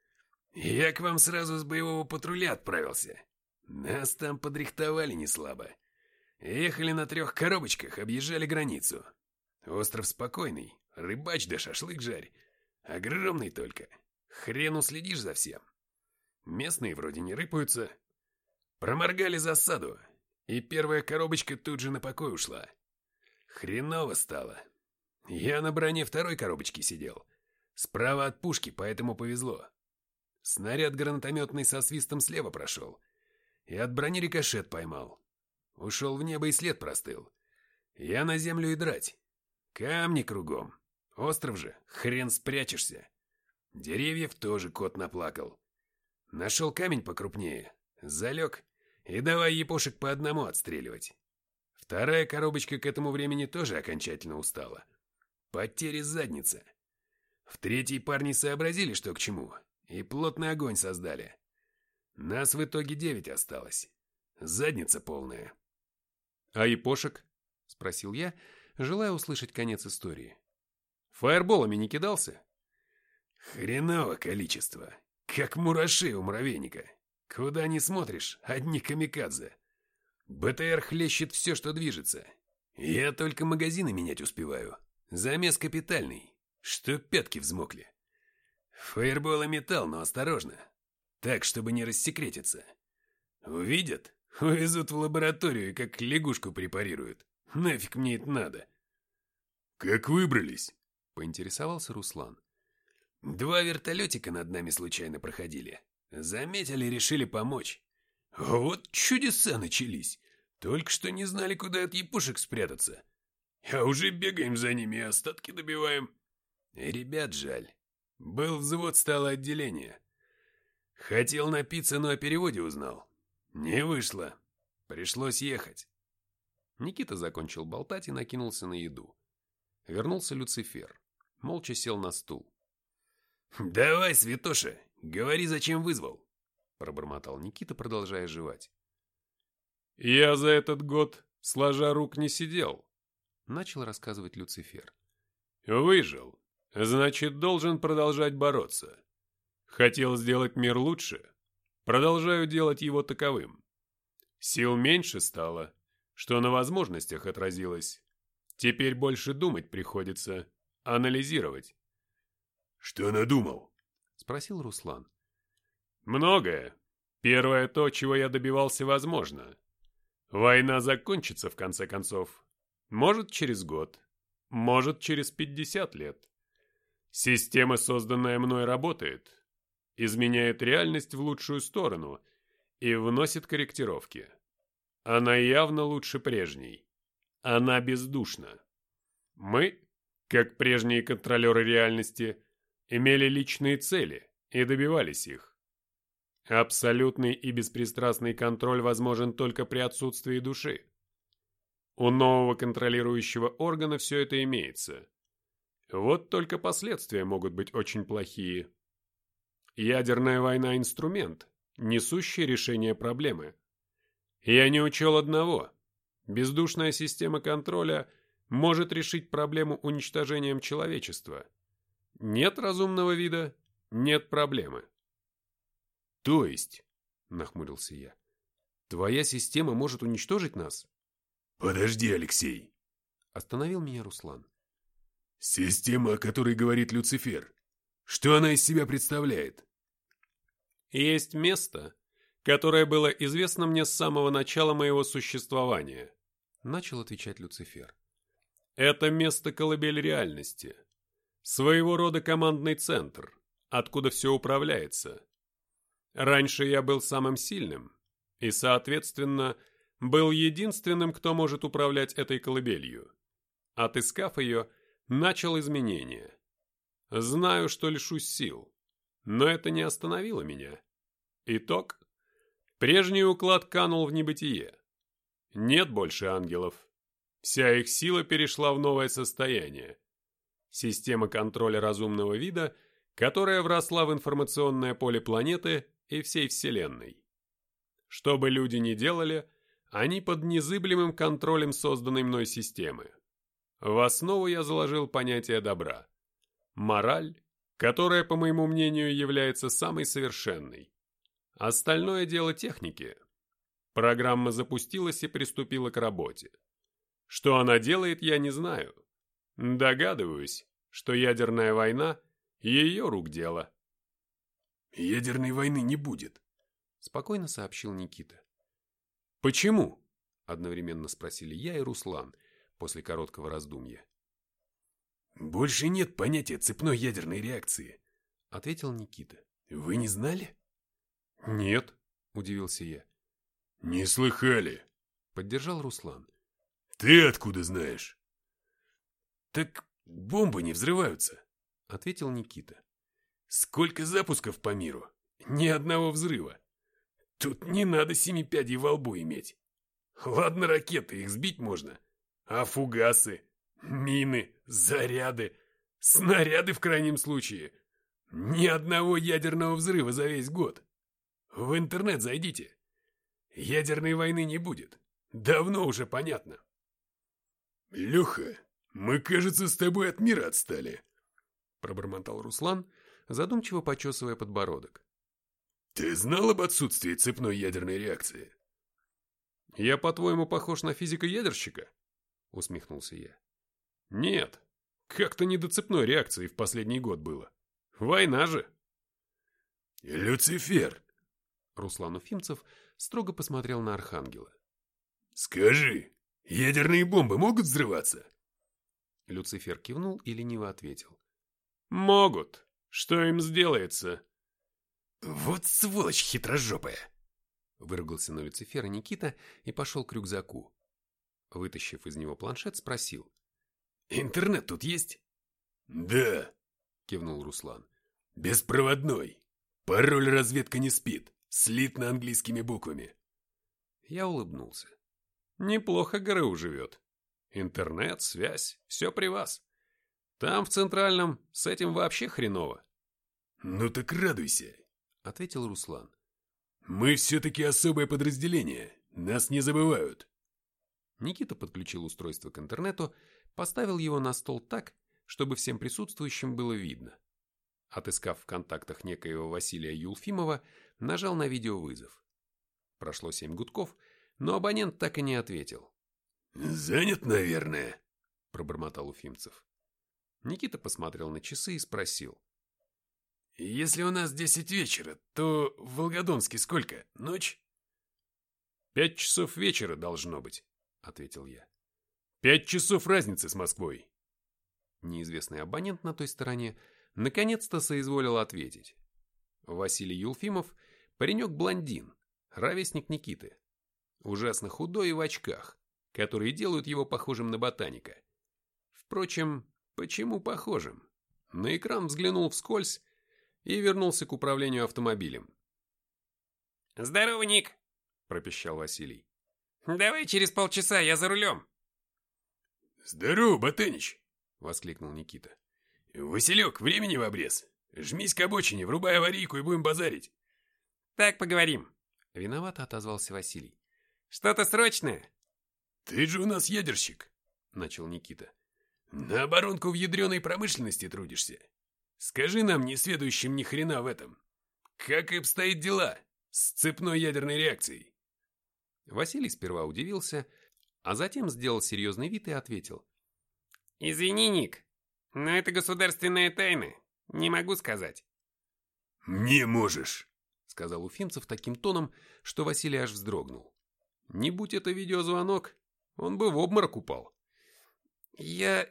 «Я к вам сразу с боевого патруля отправился. Нас там подрихтовали неслабо. Ехали на 3 коробочках, объезжали границу. Остров спокойный, рыбач да шашлык жарь. Огромный только. Хрен уследишь за всем. Местные вроде не рыпаются. Проморгали засаду, и первая коробочка тут же на покой ушла. Хреново стало. Я на броне 2 коробочки сидел. Справа от пушки, поэтому повезло. Снаряд гранатометный со свистом слева прошел. И от брони рикошет поймал. Ушел в небо и след простыл. Я на землю и драть. Камни кругом. Остров же, хрен спрячешься. Деревьев тоже кот наплакал. Нашел камень покрупнее, залег и давай япошек по одному отстреливать. 2 коробочка к этому времени тоже окончательно устала. Потери задница. В 3-й парни сообразили, что к чему, и плотный огонь создали. Нас в итоге 9 осталось. Задница полная. «А япошек?» – спросил я, желая услышать конец истории. «Фаерболами не кидался?» «Хреново количество. Как мурашей у муравейника. Куда ни смотришь, одни камикадзе. БТР хлещет все, что движется. Я только магазины менять успеваю. Замес капитальный, что пятки взмокли. Фаерболы метал, но осторожно. Так, чтобы не рассекретиться. Увидят, увезут в лабораторию и как лягушку препарируют. Нафиг мне это надо». «Как выбрались?» – поинтересовался Руслан. 2 вертолетика над нами случайно проходили. Заметили, решили помочь. Вот чудеса начались. Только что не знали, куда от япушек спрятаться. А уже бегаем за ними и остатки добиваем. Ребят жаль. Был взвод, стало отделение. Хотел напиться, но о переводе узнал. Не вышло. Пришлось ехать». Никита закончил болтать и накинулся на еду. Вернулся Люцифер. Молча сел на стул. «Давай, святоша, говори, зачем вызвал», – пробормотал Никита, продолжая жевать. «Я за этот год, сложа рук, не сидел», – начал рассказывать Люцифер. «Выжил. Значит, должен продолжать бороться. Хотел сделать мир лучше. Продолжаю делать его таковым. Сил меньше стало, что на возможностях отразилось. Теперь больше думать приходится, анализировать». «Что надумал?» – спросил Руслан. «Многое. Первое то, чего я добивался, возможно. Война закончится, в конце концов. Может, через год. Может, через 50 лет. Система, созданная мной, работает. Изменяет реальность в лучшую сторону и вносит корректировки. Она явно лучше прежней. Она бездушна. Мы, как прежние контролеры реальности, имели личные цели и добивались их. Абсолютный и беспристрастный контроль возможен только при отсутствии души. У нового контролирующего органа все это имеется. Вот только последствия могут быть очень плохие. Ядерная война – инструмент, несущий решение проблемы. Я не учел одного. Бездушная система контроля может решить проблему уничтожением человечества. Нет разумного вида – нет проблемы. То есть, нахмурился я, твоя система может уничтожить нас? Подожди, Алексей. Остановил меня Руслан. Система, о которой говорит Люцифер. Что она из себя представляет? Есть место, которое было известно мне с самого начала моего существования. Начал отвечать Люцифер. Это место колыбель реальности. Своего рода командный центр, откуда все управляется. Раньше я был самым сильным и, соответственно, был единственным, кто может управлять этой колыбелью. Отыскав ее, начал изменения. Знаю, что лишусь сил, но это не остановило меня. Итог. Прежний уклад канул в небытие. Нет больше ангелов. Вся их сила перешла в новое состояние. Система контроля разумного вида, которая вросла в информационное поле планеты и всей Вселенной. Что бы люди ни делали, они под незыблемым контролем созданной мной системы. В основу я заложил понятие добра. Мораль, которая, по моему мнению, является самой совершенной. Остальное дело техники. Программа запустилась и приступила к работе. Что она делает, я не знаю. Догадываюсь, что ядерная война – ее рук дело. Ядерной войны не будет, спокойно сообщил Никита. Почему? Одновременно спросили я и Руслан после короткого раздумья. Больше нет понятия цепной ядерной реакции, ответил Никита. Вы не знали? Нет, удивился я. Не слыхали, поддержал Руслан. Ты откуда знаешь? Так бомбы не взрываются, ответил Никита. Сколько запусков по миру? Ни одного взрыва. Тут не надо 7 пядей во лбу иметь. Ладно, ракеты, их сбить можно. А фугасы, мины, заряды, снаряды в крайнем случае. Ни одного ядерного взрыва за весь год. В интернет зайдите. Ядерной войны не будет. Давно уже понятно. Леха, мы, кажется, с тобой от мира отстали, пробормотал Руслан, задумчиво почесывая подбородок. Ты знал об отсутствии цепной ядерной реакции? Я, по-твоему, похож на физика-ядерщика? Усмехнулся я. Нет, как-то не до цепной реакции в последний год было. Война же. Люцифер. Руслан Уфимцев строго посмотрел на Архангела. Скажи, ядерные бомбы могут взрываться? Люцифер кивнул и лениво ответил. Могут. Что им сделается? Вот сволочь хитрожопая. Выругался на Люцифера Никита и пошел к рюкзаку. Вытащив из него планшет, спросил. Интернет тут есть? Да, кивнул Руслан. Беспроводной. Пароль разведка не спит. Слитно английскими буквами. Я улыбнулся. Неплохо ГРУ живет. Интернет, связь, все при вас. Там, в Центральном, с этим вообще хреново. Ну так радуйся, ответил Руслан. Мы все-таки особое подразделение. Нас не забывают. Никита подключил устройство к интернету, поставил его на стол так, чтобы всем присутствующим было видно. Отыскав в контактах некоего Василия Юлфимова, нажал на видеовызов. Прошло 7 гудков, но абонент так и не ответил. «Занят, наверное», – пробормотал Уфимцев. Никита посмотрел на часы и спросил. «Если у нас 10 вечера, то в Волгодонске сколько? Ночь?» 5 часов вечера должно быть», – ответил я. 5 часов разницы с Москвой. Неизвестный абонент на той стороне наконец-то соизволил ответить. Василий Юлфимов – паренек-блондин, ровесник Никиты. ужасно худой и в очках, которые делают его похожим на ботаника. Впрочем, почему похожим? На экран взглянул вскользь и вернулся к управлению автомобилем. «Здорово, Ник!» – пропищал Василий. «Давай через полчаса, я за рулем!» «Здорово, ботанич!» – воскликнул Никита. «Василек, времени в обрез. Жмись к обочине, врубай аварийку и будем базарить». «Так поговорим», – виновато отозвался Василий. «Что-то срочное?» «Ты же у нас ядерщик», – начал Никита. «На оборонку в ядреной промышленности трудишься. Скажи нам, несведущим ни хрена в этом, как обстоят дела с цепной ядерной реакцией?» Василий сперва удивился, а затем сделал серьезный вид и ответил. «Извини, Ник, но это государственная тайна. Не могу сказать». «Не можешь», — сказал Уфимцев таким тоном, что Василий аж вздрогнул. Не будь это видеозвонок, он бы в обморок упал. «Я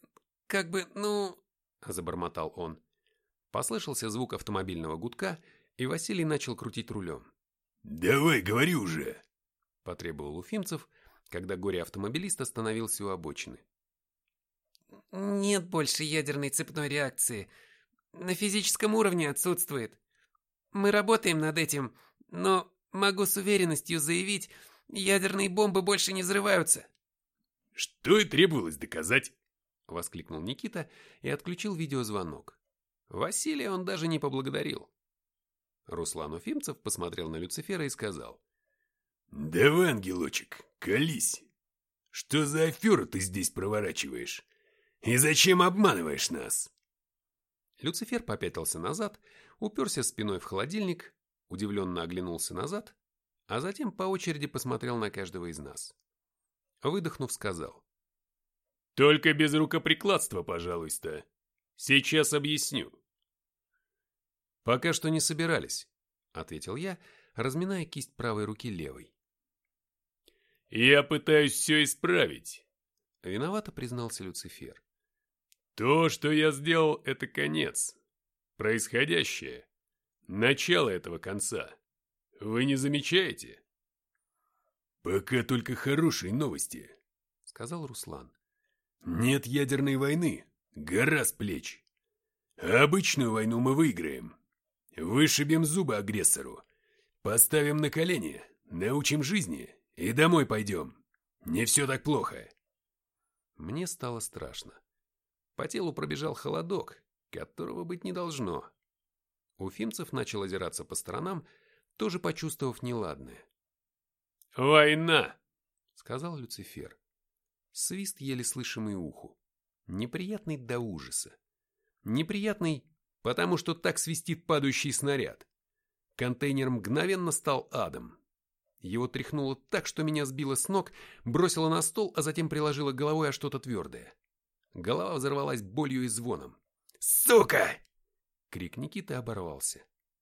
забормотал он. Послышался звук автомобильного гудка, и Василий начал крутить рулем. «Давай, говори уже», — потребовал Уфимцев, когда горе-автомобилист остановился у обочины. «Нет больше ядерной цепной реакции. На физическом уровне отсутствует. Мы работаем над этим, но могу с уверенностью заявить, ядерные бомбы больше не взрываются». «Что и требовалось доказать», — воскликнул Никита и отключил видеозвонок. Василия он даже не поблагодарил. Руслан Уфимцев посмотрел на Люцифера и сказал. «Давай, ангелочек, колись. Что за аферу ты здесь проворачиваешь? И зачем обманываешь нас?» Люцифер попятился назад, уперся спиной в холодильник, удивленно оглянулся назад, а затем по очереди посмотрел на каждого из нас. Выдохнув, сказал. «Только без рукоприкладства, пожалуйста. Сейчас объясню». «Пока что не собирались», — ответил я, разминая кисть правой руки левой. «Я пытаюсь все исправить», — виновато признался Люцифер. «То, что я сделал, это конец. Происходящее. Начало этого конца. Вы не замечаете?» «Пока только хорошие новости», — сказал Руслан. «Нет ядерной войны. Гора с плеч. А обычную войну мы выиграем. Вышибем зубы агрессору. Поставим на колени, научим жизни и домой пойдем. Не все так плохо». Мне стало страшно. По телу пробежал холодок, которого быть не должно. Уфимцев начал озираться по сторонам, тоже почувствовав неладное. «Война!» — сказал Люцифер. Свист еле слышимый уху. Неприятный до ужаса. Неприятный, потому что так свистит падающий снаряд. Контейнер мгновенно стал адом. Его тряхнуло так, что меня сбило с ног, бросило на стол, а затем приложило головой о что-то твердое. Голова взорвалась болью и звоном. «Сука!» Крик Никиты оборвался.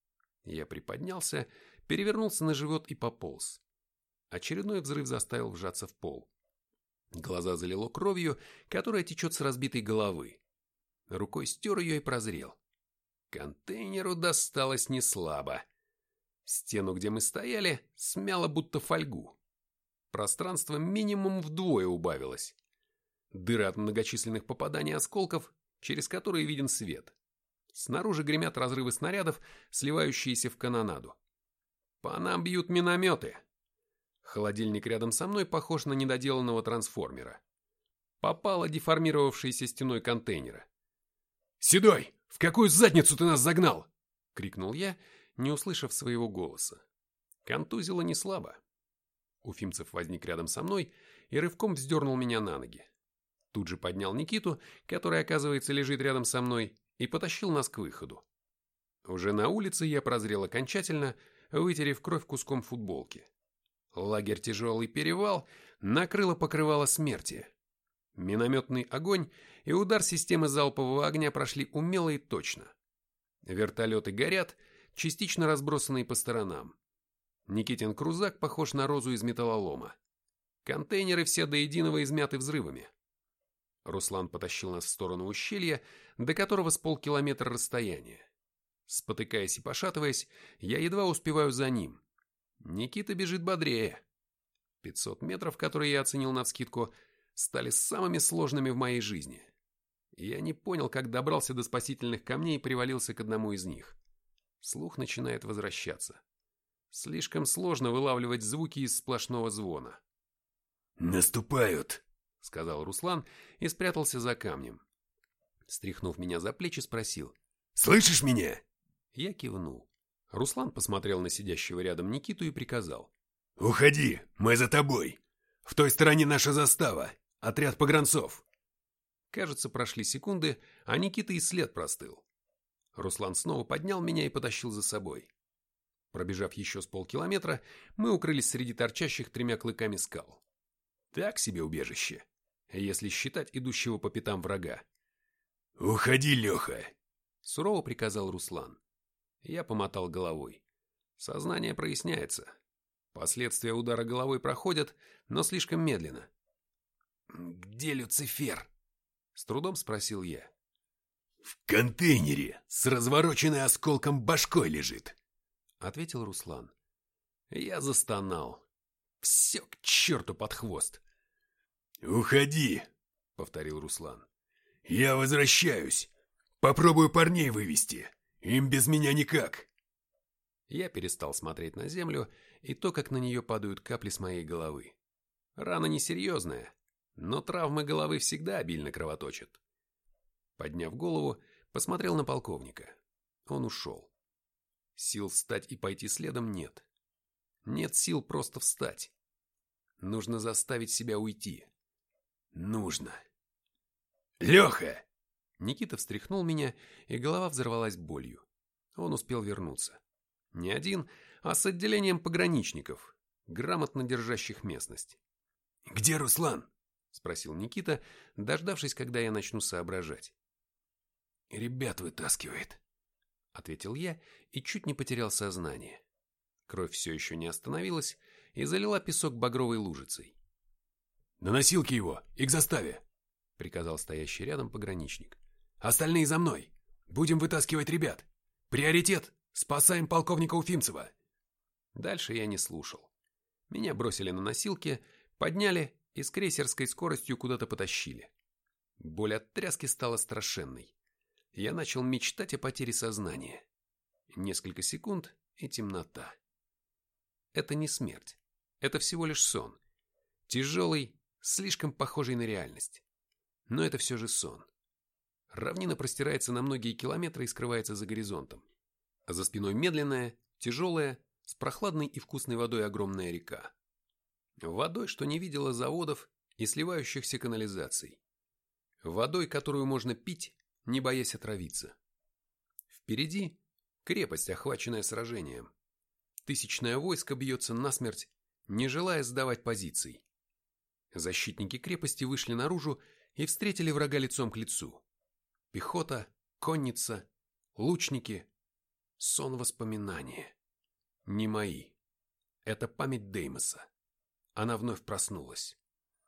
Я приподнялся, перевернулся на живот и пополз. Очередной взрыв заставил вжаться в пол. Глаза залило кровью, которая течет с разбитой головы. Рукой стер ее и прозрел. Контейнеру досталось неслабо. Стену, где мы стояли, смяло будто фольгу. Пространство минимум вдвое убавилось. Дыры от многочисленных попаданий осколков, через которые виден свет. Снаружи гремят разрывы снарядов, сливающиеся в канонаду. По нам бьют минометы. Холодильник рядом со мной похож на недоделанного трансформера. Попало деформировавшейся стеной контейнера. «Седой, в какую задницу ты нас загнал?» — крикнул я, не услышав своего голоса. Контузило не слабо. Уфимцев возник рядом со мной и рывком вздернул меня на ноги. Тут же поднял Никиту, который, оказывается, лежит рядом со мной, и потащил нас к выходу. Уже на улице я прозрел окончательно, вытерев кровь куском футболки. Лагерь «Тяжелый перевал» накрыло покрывало смерти. Минометный огонь и удар системы залпового огня прошли умело и точно. Вертолеты горят, частично разбросанные по сторонам. Никитин крузак похож на розу из металлолома. Контейнеры все до единого измяты взрывами. Руслан потащил нас в сторону ущелья, до которого с полкилометра расстояния. Спотыкаясь и пошатываясь, я едва успеваю за ним. Никита бежит бодрее. 500 метров, которые я оценил навскидку, стали самыми сложными в моей жизни. Я не понял, как добрался до спасительных камней и привалился к одному из них. Слух начинает возвращаться. Слишком сложно вылавливать звуки из сплошного звона. «Наступают!» — сказал Руслан и спрятался за камнем. Стряхнув меня за плечи, спросил: «Слышишь меня?» Я кивнул. Руслан посмотрел на сидящего рядом Никиту и приказал: «Уходи, мы за тобой. В той стороне наша застава, отряд погранцов». Кажется, прошли секунды, а Никита и след простыл. Руслан снова поднял меня и потащил за собой. Пробежав еще с полкилометра, мы укрылись среди торчащих 3 клыками скал. Так себе убежище, если считать идущего по пятам врага. «Уходи, Леха!» — сурово приказал Руслан. Я помотал головой. Сознание проясняется. Последствия удара головой проходят, но слишком медленно. «Где Люцифер?» — с трудом спросил я. «В контейнере с развороченной осколком башкой лежит», — ответил Руслан. Я застонал. Все к черту под хвост. «Уходи», — повторил Руслан. «Я возвращаюсь. Попробую парней вывести. Им без меня никак». Я перестал смотреть на землю и то, как на нее падают капли с моей головы. Рана несерьезная, но травмы головы всегда обильно кровоточат. Подняв голову, посмотрел на полковника. Он ушел. Сил встать и пойти следом нет. Нет сил просто встать. Нужно заставить себя уйти. Нужно. «Леха!» Никита встряхнул меня, и голова взорвалась болью. Он успел вернуться. Не один, а с отделением пограничников, грамотно держащих местность. «Где Руслан?» — спросил Никита, дождавшись, когда я начну соображать. «Ребят вытаскивает», — ответил я и чуть не потерял сознание. Кровь все еще не остановилась и залила песок багровой лужицей. «На носилки его и к заставе!» — приказал стоящий рядом пограничник. «Остальные за мной! Будем вытаскивать ребят! Приоритет! Спасаем полковника Уфимцева!» Дальше я не слушал. Меня бросили на носилки, подняли и с крейсерской скоростью куда-то потащили. Боль от тряски стала страшенной. Я начал мечтать о потере сознания. Несколько секунд и темнота. Это не смерть. Это всего лишь сон. Тяжелый, слишком похожий на реальность. Но это все же сон. Равнина простирается на многие километры и скрывается за горизонтом. А за спиной медленная, тяжелая, с прохладной и вкусной водой огромная река. Водой, что не видела заводов и сливающихся канализаций. Водой, которую можно пить, не боясь отравиться. Впереди крепость, охваченная сражением. Тысячное войско бьется насмерть, не желая сдавать позиций. Защитники крепости вышли наружу и встретили врага лицом к лицу. Пехота, конница, лучники. Сон воспоминания. Не мои. Это память Деймоса. Она вновь проснулась.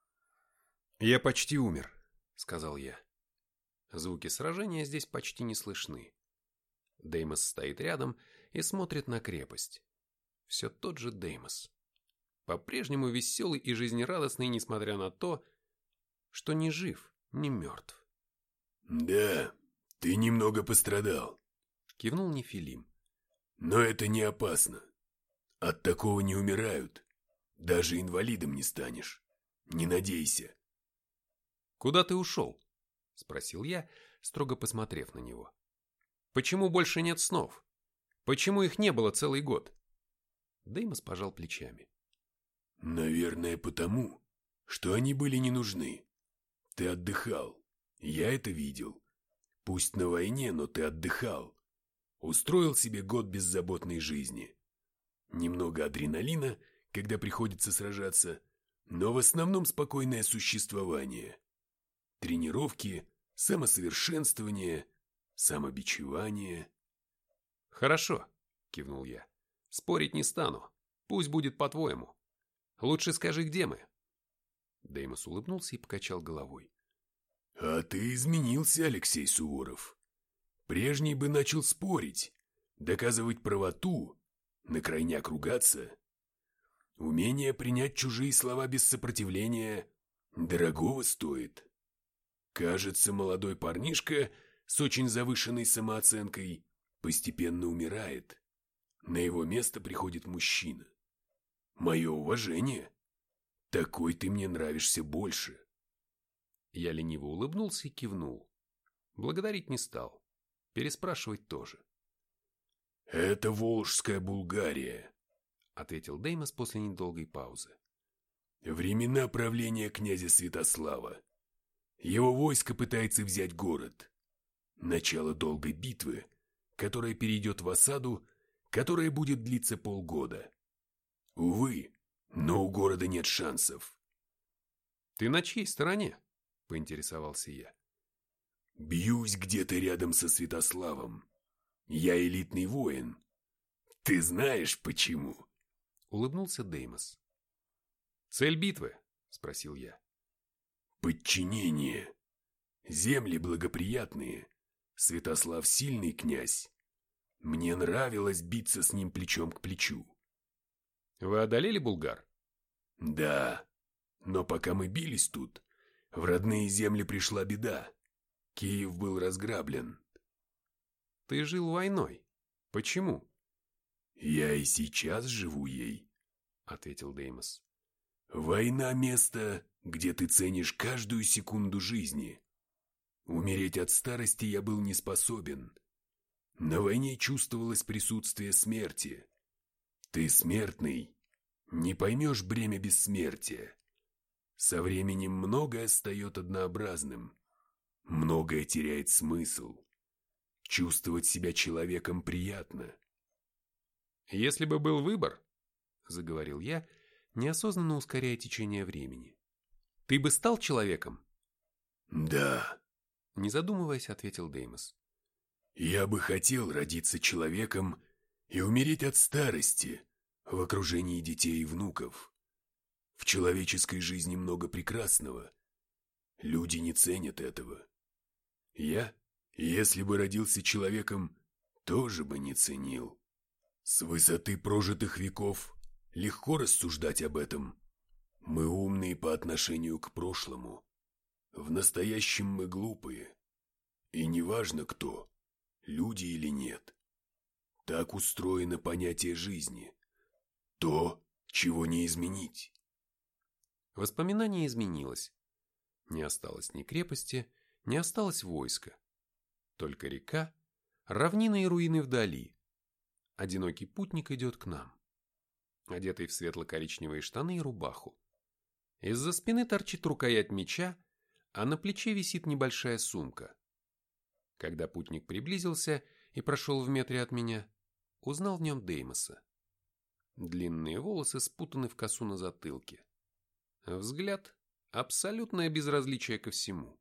«Я почти умер», — сказал я. Звуки сражения здесь почти не слышны. Деймос стоит рядом и смотрит на крепость. Все тот же Деймос. По-прежнему веселый и жизнерадостный, несмотря на то, что ни жив, ни мертв. «Да, ты немного пострадал», — кивнул Нефилим. «Но это не опасно. От такого не умирают. Даже инвалидом не станешь. Не надейся». «Куда ты ушел?» — спросил я, строго посмотрев на него. «Почему больше нет снов? Почему их не было целый год?» Деймос пожал плечами. «Наверное, потому, что они были не нужны. Ты отдыхал. Я это видел. Пусть на войне, но ты отдыхал. Устроил себе год беззаботной жизни. Немного адреналина, когда приходится сражаться, но в основном спокойное существование. Тренировки, самосовершенствование, самобичевание». «Хорошо», — кивнул я. «Спорить не стану. Пусть будет по-твоему. Лучше скажи, где мы?» Деймос улыбнулся и покачал головой. «А ты изменился, Алексей Суворов. Прежний бы начал спорить, доказывать правоту, на крайняк ругаться. Умение принять чужие слова без сопротивления дорогого стоит. Кажется, молодой парнишка с очень завышенной самооценкой постепенно умирает. На его место приходит мужчина. Мое уважение. Такой ты мне нравишься больше. Я лениво улыбнулся и кивнул. Благодарить не стал. Переспрашивать тоже. «Это Волжская Булгария», — ответил Деймос после недолгой паузы. «Времена правления князя Святослава. Его войско пытается взять город. Начало долгой битвы, которая перейдет в осаду, которая будет длиться полгода. Увы, но у города нет шансов». «Ты на чьей стороне?» — поинтересовался я. «Бьюсь где-то рядом со Святославом. Я элитный воин. Ты знаешь, почему?» — улыбнулся Деймос. «Цель битвы?» — спросил я. «Подчинение. Земли благоприятные. Святослав сильный князь. Мне нравилось биться с ним плечом к плечу». «Вы одолели булгар?» «Да. Но пока мы бились тут, в родные земли пришла беда. Киев был разграблен». «Ты жил войной. Почему?» «Я и сейчас живу ей», — ответил Деймос. «Война — место, где ты ценишь каждую секунду жизни. Умереть от старости я был не способен. На войне чувствовалось присутствие смерти. Ты смертный, не поймешь бремя бессмертия. Со временем многое стает однообразным, многое теряет смысл. Чувствовать себя человеком приятно». «Если бы был выбор, — заговорил я, неосознанно ускоряя течение времени, — ты бы стал человеком?» «Да», — не задумываясь, ответил Деймос. «Я бы хотел родиться человеком и умереть от старости в окружении детей и внуков. В человеческой жизни много прекрасного. Люди не ценят этого. Я, если бы родился человеком, тоже бы не ценил. С высоты прожитых веков легко рассуждать об этом. Мы умные по отношению к прошлому. В настоящем мы глупые. И неважно кто, люди или нет. Так устроено понятие жизни. То, чего не изменить». Воспоминание изменилось. Не осталось ни крепости, не осталось войска. Только река, равнины и руины вдали. Одинокий путник идет к нам, одетый в светло-коричневые штаны и рубаху. Из-за спины торчит рукоять меча, а на плече висит небольшая сумка. Когда путник приблизился и прошел в метре от меня, узнал в нем Деймоса. Длинные волосы спутаны в косу на затылке. Взгляд — абсолютное безразличие ко всему.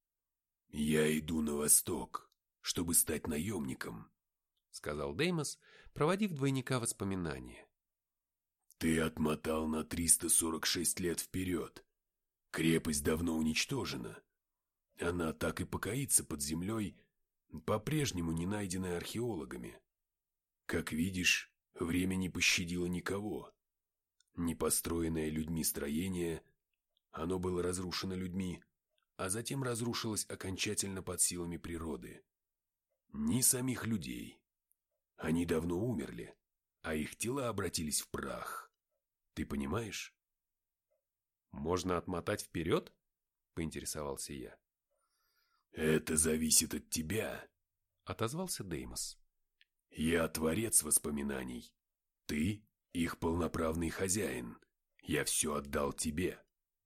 «Я иду на восток, чтобы стать наемником», — сказал Деймос, проводив двойника воспоминания. «Ты отмотал на 346 лет вперед. Крепость давно уничтожена. Она так и покоится под землей, по-прежнему не найденная археологами. Как видишь, время не пощадило никого. Непостроенное людьми строение, оно было разрушено людьми, а затем разрушилось окончательно под силами природы. Ни самих людей. Они давно умерли, а их тела обратились в прах. Ты понимаешь?» «Можно отмотать вперед?» — поинтересовался я. «Это зависит от тебя», — отозвался Деймос. «Я творец воспоминаний. Ты их полноправный хозяин. Я все отдал тебе».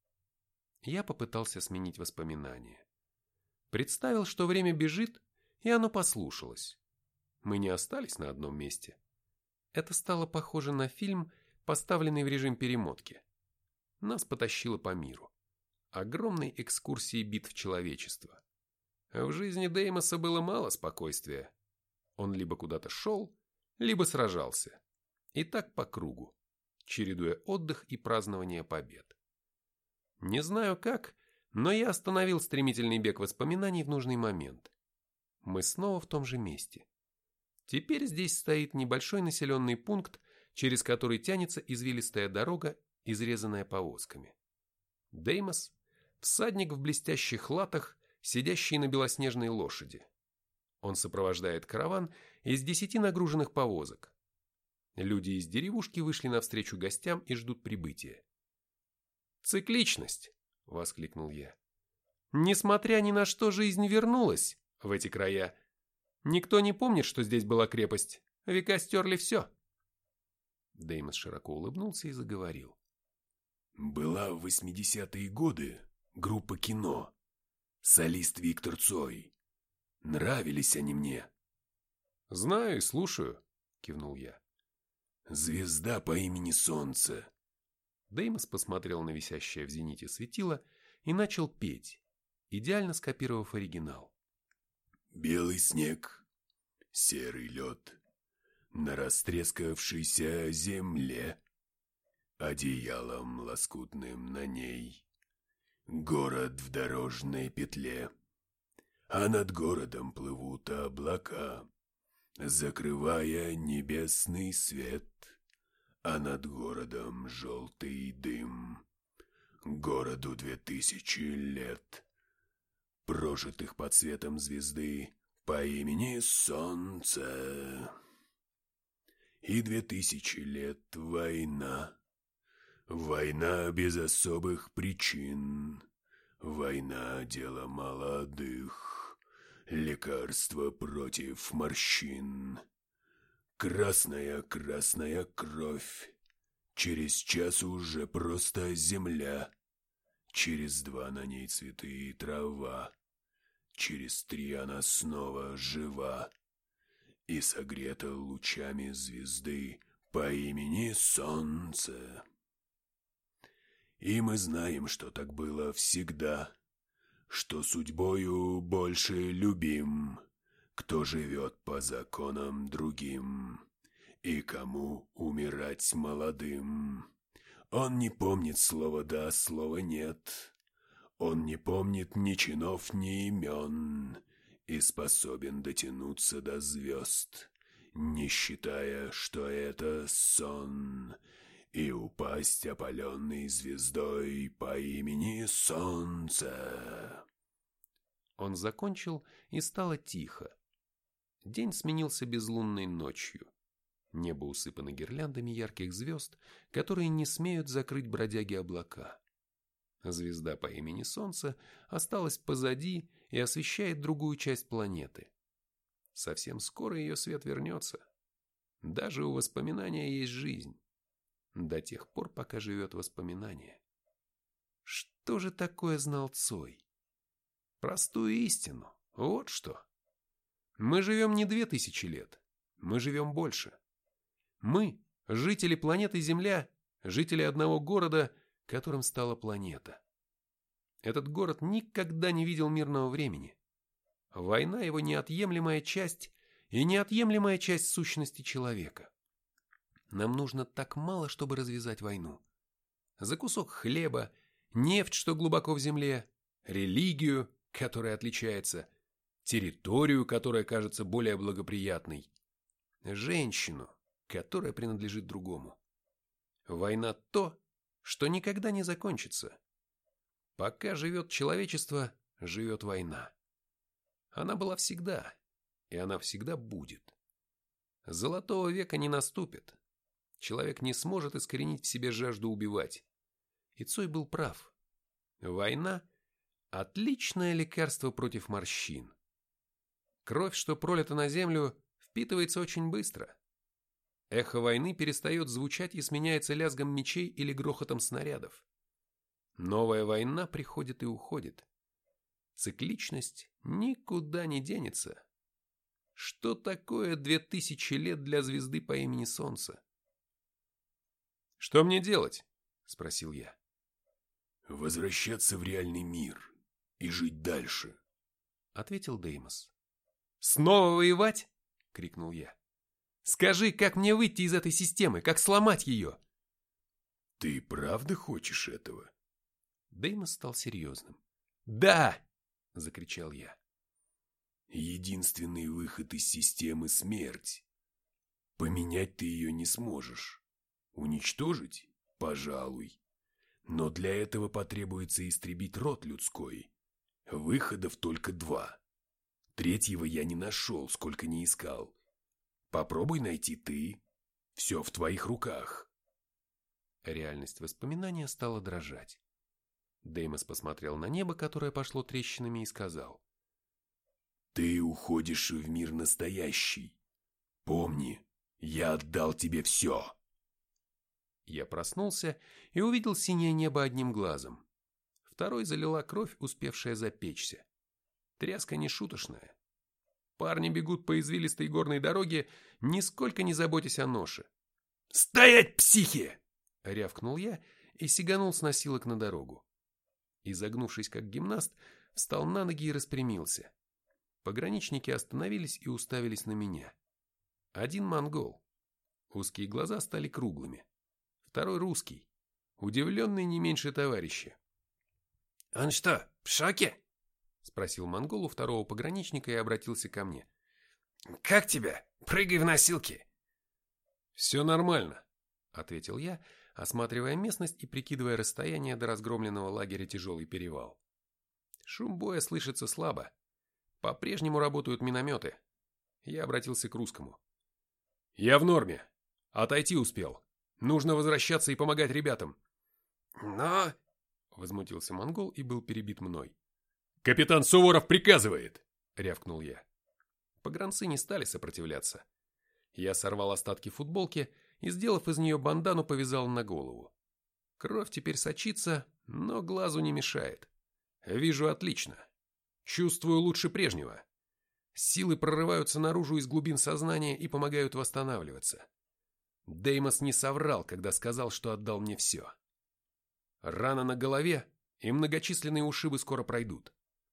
Я попытался сменить воспоминания. Представил, что время бежит, и оно послушалось. Мы не остались на одном месте. Это стало похоже на фильм, поставленный в режим перемотки. Нас потащило по миру. Огромной экскурсии битв человечества. В жизни Деймоса было мало спокойствия. Он либо куда-то шел, либо сражался. И так по кругу, чередуя отдых и празднование побед. Не знаю как, но я остановил стремительный бег воспоминаний в нужный момент. Мы снова в том же месте. Теперь здесь стоит небольшой населенный пункт через который тянется извилистая дорога, изрезанная повозками. Деймос – всадник в блестящих латах, сидящий на белоснежной лошади. Он сопровождает караван из 10 нагруженных повозок. Люди из деревушки вышли навстречу гостям и ждут прибытия. «Цикличность!» – воскликнул я. «Несмотря ни на что, жизнь вернулась в эти края. Никто не помнит, что здесь была крепость. Века стерли все». Деймос широко улыбнулся и заговорил. «Была в 80-е годы группа кино. Солист Виктор Цой. Нравились они мне». «Знаю и слушаю», – кивнул я. «Звезда по имени Солнце». Деймос посмотрел на висящее в зените светило и начал петь, идеально скопировав оригинал. «Белый снег, серый лед, на растрескавшейся земле, одеялом лоскутным на ней, город в дорожной петле, а над городом плывут облака, закрывая небесный свет, а над городом желтый дым. Городу 2000 лет, прожитых под светом звезды по имени Солнце. И 2000 лет война. Война без особых причин. Война – дело молодых. Лекарство против морщин. Красная кровь. Через час уже просто земля. Через 2 на ней цветы и трава. Через 3 она снова жива. И согрета лучами звезды по имени Солнце. И мы знаем, что так было всегда, что судьбою больше любим, кто живет по законам другим, и кому умирать молодым. Он не помнит слова «да», слова «нет». Он не помнит ни чинов, ни имен, и способен дотянуться до звезд, не считая, что это сон, и упасть опаленной звездой по имени Солнце. Он закончил, и стало тихо. День сменился безлунной ночью. Небо усыпано гирляндами ярких звезд, которые не смеют закрыть бродяги облака. Звезда по имени Солнце осталась позади и освещает другую часть планеты. Совсем скоро ее свет вернется. Даже у воспоминания есть жизнь. До тех пор, пока живет воспоминание. Что же такое знал Цой? Простую истину. Вот что. Мы живем не 2000 лет. Мы живем больше. Мы, жители планеты Земля, жители одного города, которым стала планета. Этот город никогда не видел мирного времени. Война его неотъемлемая часть и неотъемлемая часть сущности человека. Нам нужно так мало, чтобы развязать войну. За кусок хлеба, нефть, что глубоко в земле, религию, которая отличается, территорию, которая кажется более благоприятной, женщину, которая принадлежит другому. Война – то, что никогда не закончится. Пока живет человечество, живет война. Она была всегда, и она всегда будет. Золотого века не наступит. Человек не сможет искоренить в себе жажду убивать. И Цой был прав. Война – отличное лекарство против морщин. Кровь, что пролита на землю, впитывается очень быстро. Эхо войны перестает звучать и сменяется лязгом мечей или грохотом снарядов. Новая война приходит и уходит. Цикличность никуда не денется. Что такое 2000 лет для звезды по имени Солнце? «Что мне делать?» – спросил я. «Возвращаться в реальный мир и жить дальше», – ответил Деймос. «Снова воевать?» – крикнул я. «Скажи, как мне выйти из этой системы, как сломать ее?» «Ты правда хочешь этого?» Деймос стал серьезным. «Да!» – закричал я. «Единственный выход из системы – смерть. Поменять ты ее не сможешь. Уничтожить? Пожалуй. Но для этого потребуется истребить род людской. Выходов только 2. Третьего я не нашел, сколько не искал. Попробуй найти ты. Все в твоих руках. Реальность воспоминания стала дрожать. Деймос посмотрел на небо, которое пошло трещинами, и сказал: «Ты уходишь в мир настоящий. Помни, я отдал тебе все». Я проснулся и увидел синее небо одним глазом. Второй залила кровь, успевшая запечься. Тряска нешуточная. Парни бегут по извилистой горной дороге, нисколько не заботясь о ноше. «Стоять, психи!» — рявкнул я и сиганул с носилок на дорогу. Изогнувшись как гимнаст, встал на ноги и распрямился. Пограничники остановились и уставились на меня. Один монгол. Узкие глаза стали круглыми. Второй русский. Удивленный не меньше товарища. «Он что, в шоке?» — спросил монгол у второго пограничника и обратился ко мне. «Как тебя? Прыгай в носилки!» «Все нормально», — ответил я, осматривая местность и прикидывая расстояние до разгромленного лагеря «Тяжелый перевал». Шум боя слышится слабо. По-прежнему работают минометы. Я обратился к русскому. «Я в норме. Отойти успел. Нужно возвращаться и помогать ребятам». «Но...» — возмутился монгол и был перебит мной. «Капитан Суворов приказывает!» — рявкнул я. Погранцы не стали сопротивляться. Я сорвал остатки футболки и, сделав из нее бандану, повязал на голову. Кровь теперь сочится, но глазу не мешает. Вижу отлично. Чувствую лучше прежнего. Силы прорываются наружу из глубин сознания и помогают восстанавливаться. Деймос не соврал, когда сказал, что отдал мне все. Рана на голове и многочисленные ушибы скоро пройдут.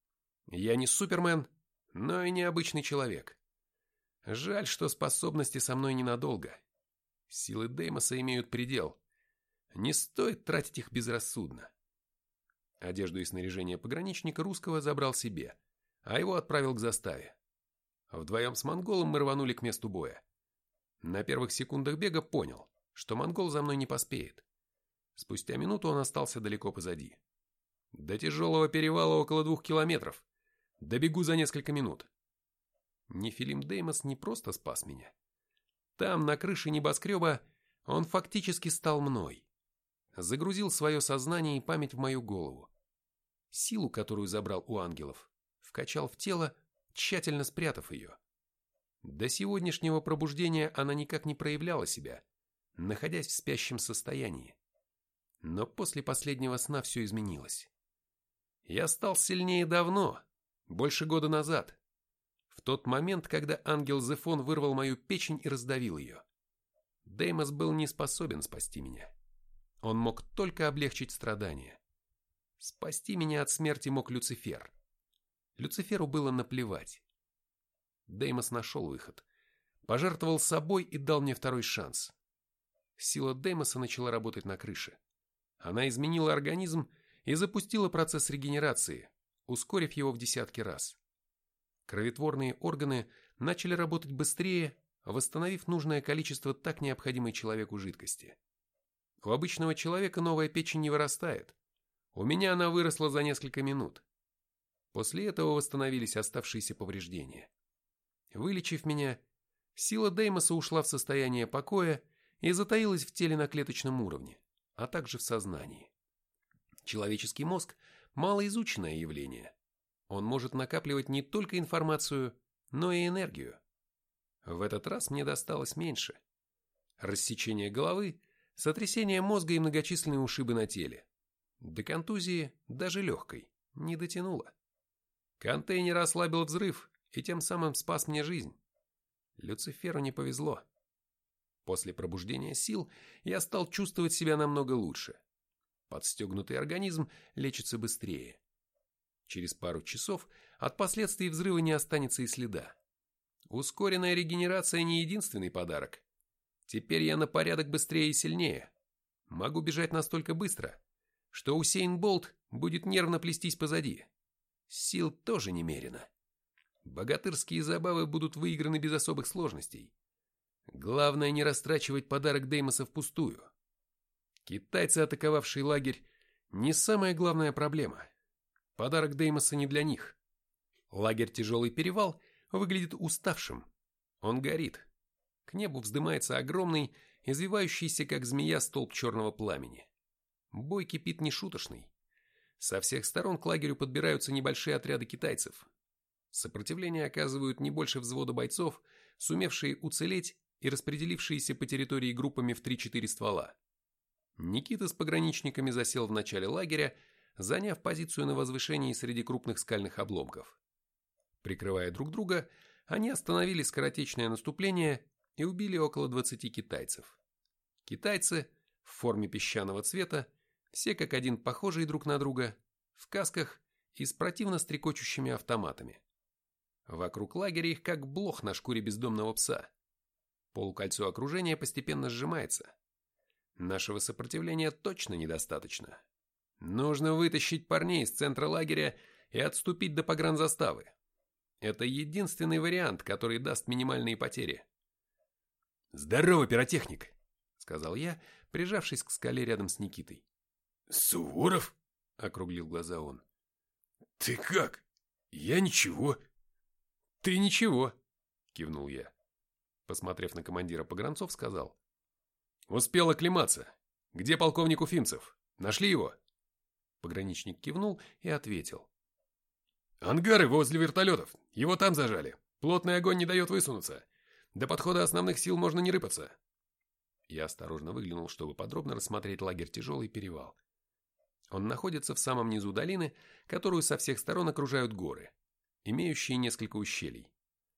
Я не Супермен, но и не обычный человек. Жаль, что способности со мной ненадолго. Силы Деймоса имеют предел. Не стоит тратить их безрассудно. Одежду и снаряжение пограничника русского забрал себе, а его отправил к заставе. Вдвоем с монголом мы рванули к месту боя. На первых секундах бега понял, что монгол за мной не поспеет. Спустя минуту он остался далеко позади. До тяжелого перевала около 2 километров. Добегу за несколько минут. Нефилим Деймос не просто спас меня. Там, на крыше небоскреба, он фактически стал мной. Загрузил свое сознание и память в мою голову. Силу, которую забрал у ангелов, вкачал в тело, тщательно спрятав ее. До сегодняшнего пробуждения она никак не проявляла себя, находясь в спящем состоянии. Но после последнего сна все изменилось. Я стал сильнее давно, больше года назад. В тот момент, когда ангел Зефон вырвал мою печень и раздавил ее. Деймос был не способен спасти меня. Он мог только облегчить страдания. Спасти меня от смерти мог Люцифер. Люциферу было наплевать. Деймос нашел выход. Пожертвовал собой и дал мне второй шанс. Сила Деймоса начала работать на крыше. Она изменила организм и запустила процесс регенерации, ускорив его в десятки раз. Кроветворные органы начали работать быстрее, восстановив нужное количество так необходимой человеку жидкости. У обычного человека новая печень не вырастает. У меня она выросла за несколько минут. После этого восстановились оставшиеся повреждения. Вылечив меня, сила Деймоса ушла в состояние покоя и затаилась в теле на клеточном уровне, а также в сознании. Человеческий мозг – малоизученное явление. Он может накапливать не только информацию, но и энергию. В этот раз мне досталось меньше. Рассечение головы, сотрясение мозга и многочисленные ушибы на теле. До контузии, даже легкой, не дотянуло. Контейнер ослабил взрыв и тем самым спас мне жизнь. Люциферу не повезло. После пробуждения сил я стал чувствовать себя намного лучше. Подстегнутый организм лечится быстрее. Через пару часов от последствий взрыва не останется и следа. Ускоренная регенерация не единственный подарок. Теперь я на порядок быстрее и сильнее. Могу бежать настолько быстро, что Усейн Болт будет нервно плестись позади. Сил тоже немерено. Богатырские забавы будут выиграны без особых сложностей. Главное не растрачивать подарок Деймоса впустую. Китайцы, атаковавшие лагерь, не самая главная проблема. Подарок Деймоса не для них. Лагерь «Тяжелый перевал» выглядит уставшим. Он горит. К небу вздымается огромный, извивающийся как змея столб черного пламени. Бой кипит нешуточный. Со всех сторон к лагерю подбираются небольшие отряды китайцев. Сопротивление оказывают не больше взвода бойцов, сумевшие уцелеть и распределившиеся по территории группами в 3-4 ствола. Никита с пограничниками засел в начале лагеря, заняв позицию на возвышении среди крупных скальных обломков. Прикрывая друг друга, они остановили скоротечное наступление и убили около 20 китайцев. Китайцы в форме песчаного цвета, все как один похожие друг на друга, в касках и с противно стрекочущими автоматами. Вокруг лагеря их как блох на шкуре бездомного пса. Полукольцо окружения постепенно сжимается. Нашего сопротивления точно недостаточно. Нужно вытащить парней из центра лагеря и отступить до погранзаставы. Это единственный вариант, который даст минимальные потери. «Здорово, пиротехник!» — сказал я, прижавшись к скале рядом с Никитой. «Суворов?» — округлил глаза он. «Ты как? Я ничего». «Ты ничего», — кивнул я. Посмотрев на командира погранцов, сказал. «Успел оклематься. Где полковник Уфимцев? Нашли его?» Пограничник кивнул и ответил. «Ангары возле вертолетов. Его там зажали. Плотный огонь не дает высунуться. До подхода основных сил можно не рыпаться». Я осторожно выглянул, чтобы подробно рассмотреть лагерь «Тяжелый перевал». Он находится в самом низу долины, которую со всех сторон окружают горы, имеющие несколько ущелий.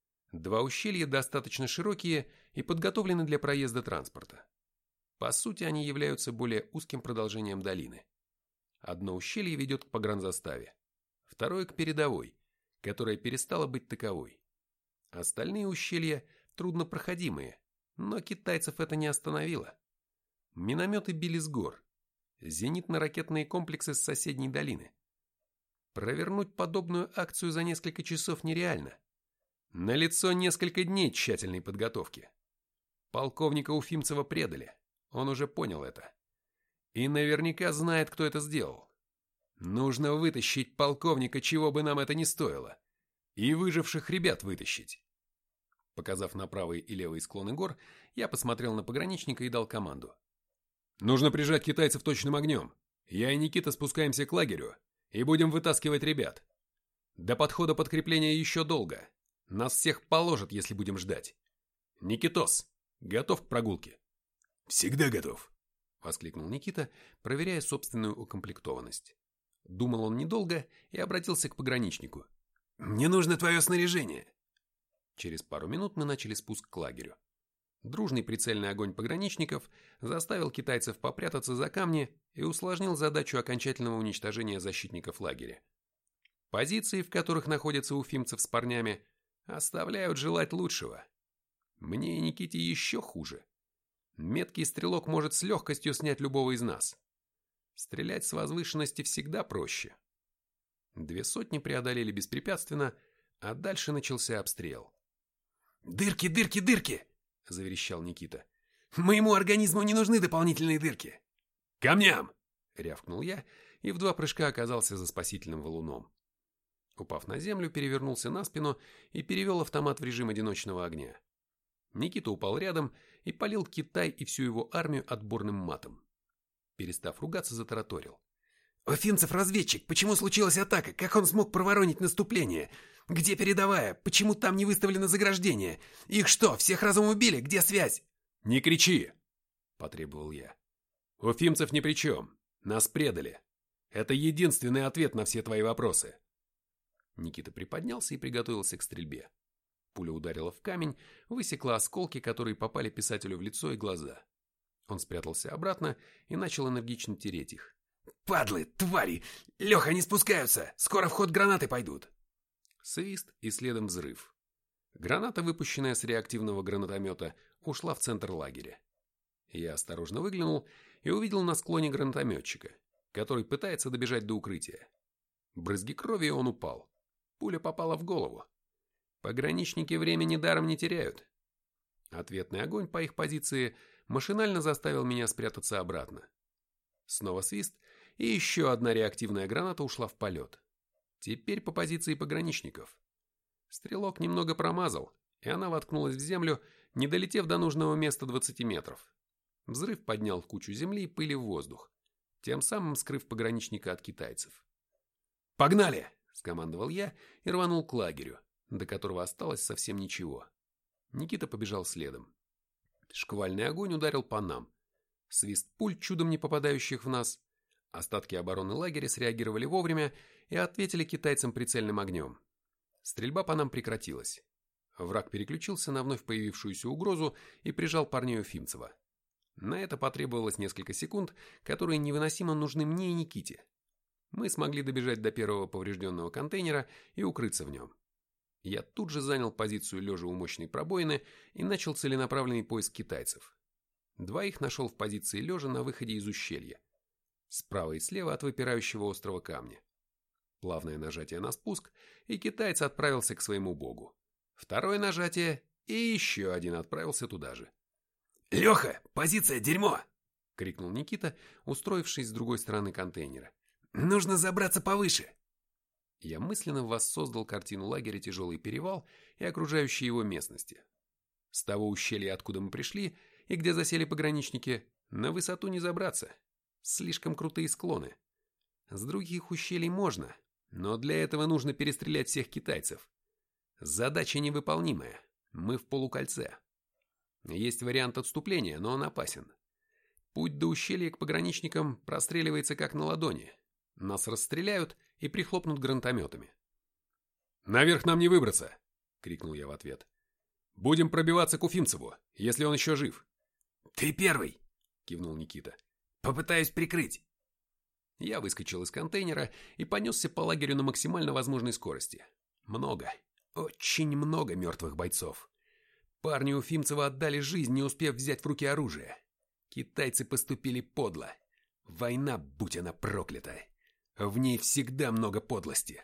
2 ущелья достаточно широкие и подготовлены для проезда транспорта. По сути, они являются более узким продолжением долины. Одно ущелье ведет к погранзаставе, второе к передовой, которая перестала быть таковой. Остальные ущелья труднопроходимые, но китайцев это не остановило. Минометы били с гор, зенитно-ракетные комплексы с соседней долины. Провернуть подобную акцию за несколько часов нереально. Налицо несколько дней тщательной подготовки. Полковника Уфимцева предали, он уже понял это. И наверняка знает, кто это сделал. Нужно вытащить полковника, чего бы нам это ни стоило. И выживших ребят вытащить. Показав на правые и левые склоны гор, я посмотрел на пограничника и дал команду. «Нужно прижать китайцев точным огнем. Я и Никита спускаемся к лагерю и будем вытаскивать ребят. До подхода подкрепления еще долго. Нас всех положат, если будем ждать. Никитос, готов к прогулке?» «Всегда готов», — воскликнул Никита, проверяя собственную укомплектованность. Думал он недолго и обратился к пограничнику. «Мне нужно твое снаряжение». Через пару минут мы начали спуск к лагерю. Дружный прицельный огонь пограничников заставил китайцев попрятаться за камни и усложнил задачу окончательного уничтожения защитников лагеря. Позиции, в которых находятся уфимцев с парнями, оставляют желать лучшего. Мне и Никите еще хуже. Меткий стрелок может с легкостью снять любого из нас. Стрелять с возвышенности всегда проще. 2 сотни преодолели беспрепятственно, а дальше начался обстрел. «Дырки, дырки, дырки!» — заверещал Никита. «Моему организму не нужны дополнительные дырки!» «Камням!» — рявкнул я и в 2 прыжка оказался за спасительным валуном. Упав на землю, перевернулся на спину и перевел автомат в режим одиночного огня. Никита упал рядом и палил Китай и всю его армию отборным матом. Перестав ругаться, затараторил. «Уфимцев разведчик! Почему случилась атака? Как он смог проворонить наступление? Где передовая? Почему там не выставлено заграждение? Их что, всех разом убили? Где связь?» «Не кричи!» – потребовал я. «Уфимцев ни при чем. Нас предали. Это единственный ответ на все твои вопросы». Никита приподнялся и приготовился к стрельбе. Пуля ударила в камень, высекла осколки, которые попали писателю в лицо и глаза. Он спрятался обратно и начал энергично тереть их. «Падлы, твари! Леха, они спускаются! Скоро в ход гранаты пойдут!» Свист и следом взрыв. Граната, выпущенная с реактивного гранатомета, ушла в центр лагеря. Я осторожно выглянул и увидел на склоне гранатометчика, который пытается добежать до укрытия. Брызги крови, и он упал. Пуля попала в голову. Пограничники времени даром не теряют. Ответный огонь по их позиции машинально заставил меня спрятаться обратно. Снова свист, и еще одна реактивная граната ушла в полет. Теперь по позиции пограничников. Стрелок немного промазал, и она воткнулась в землю, не долетев до нужного места 20 метров. Взрыв поднял кучу земли и пыли в воздух, тем самым скрыв пограничника от китайцев. «Погнали!» – скомандовал я и рванул к лагерю, до которого осталось совсем ничего. Никита побежал следом. Шквальный огонь ударил по нам. Свист пуль, чудом не попадающих в нас. Остатки обороны лагеря среагировали вовремя и ответили китайцам прицельным огнем. Стрельба по нам прекратилась. Враг переключился на вновь появившуюся угрозу и прижал парней Уфимцева. На это потребовалось несколько секунд, которые невыносимо нужны мне и Никите. Мы смогли добежать до первого поврежденного контейнера и укрыться в нем. Я тут же занял позицию лежа у мощной пробоины и начал целенаправленный поиск китайцев. Двоих нашел в позиции лежа на выходе из ущелья. Справа и слева от выпирающего острого камня. Плавное нажатие на спуск, и китаец отправился к своему богу. Второе нажатие, и еще один отправился туда же. «Леха, позиция дерьмо!» — крикнул Никита, устроившись с другой стороны контейнера. «Нужно забраться повыше!» Я мысленно воссоздал картину лагеря «Тяжелый перевал» и окружающей его местности. С того ущелья, откуда мы пришли, и где засели пограничники, на высоту не забраться. Слишком крутые склоны. С других ущелий можно, но для этого нужно перестрелять всех китайцев. Задача невыполнимая. Мы в полукольце. Есть вариант отступления, но он опасен. Путь до ущелья к пограничникам простреливается как на ладони. Нас расстреляют и прихлопнут гранатометами. «Наверх нам не выбраться!» — крикнул я в ответ. «Будем пробиваться к Уфимцеву, если он еще жив». «Ты первый!» — кивнул Никита. «Попытаюсь прикрыть». Я выскочил из контейнера и понесся по лагерю на максимально возможной скорости. Много, очень много мертвых бойцов. Парни Уфимцева отдали жизнь, не успев взять в руки оружие. Китайцы поступили подло. Война, будь она проклята. В ней всегда много подлости.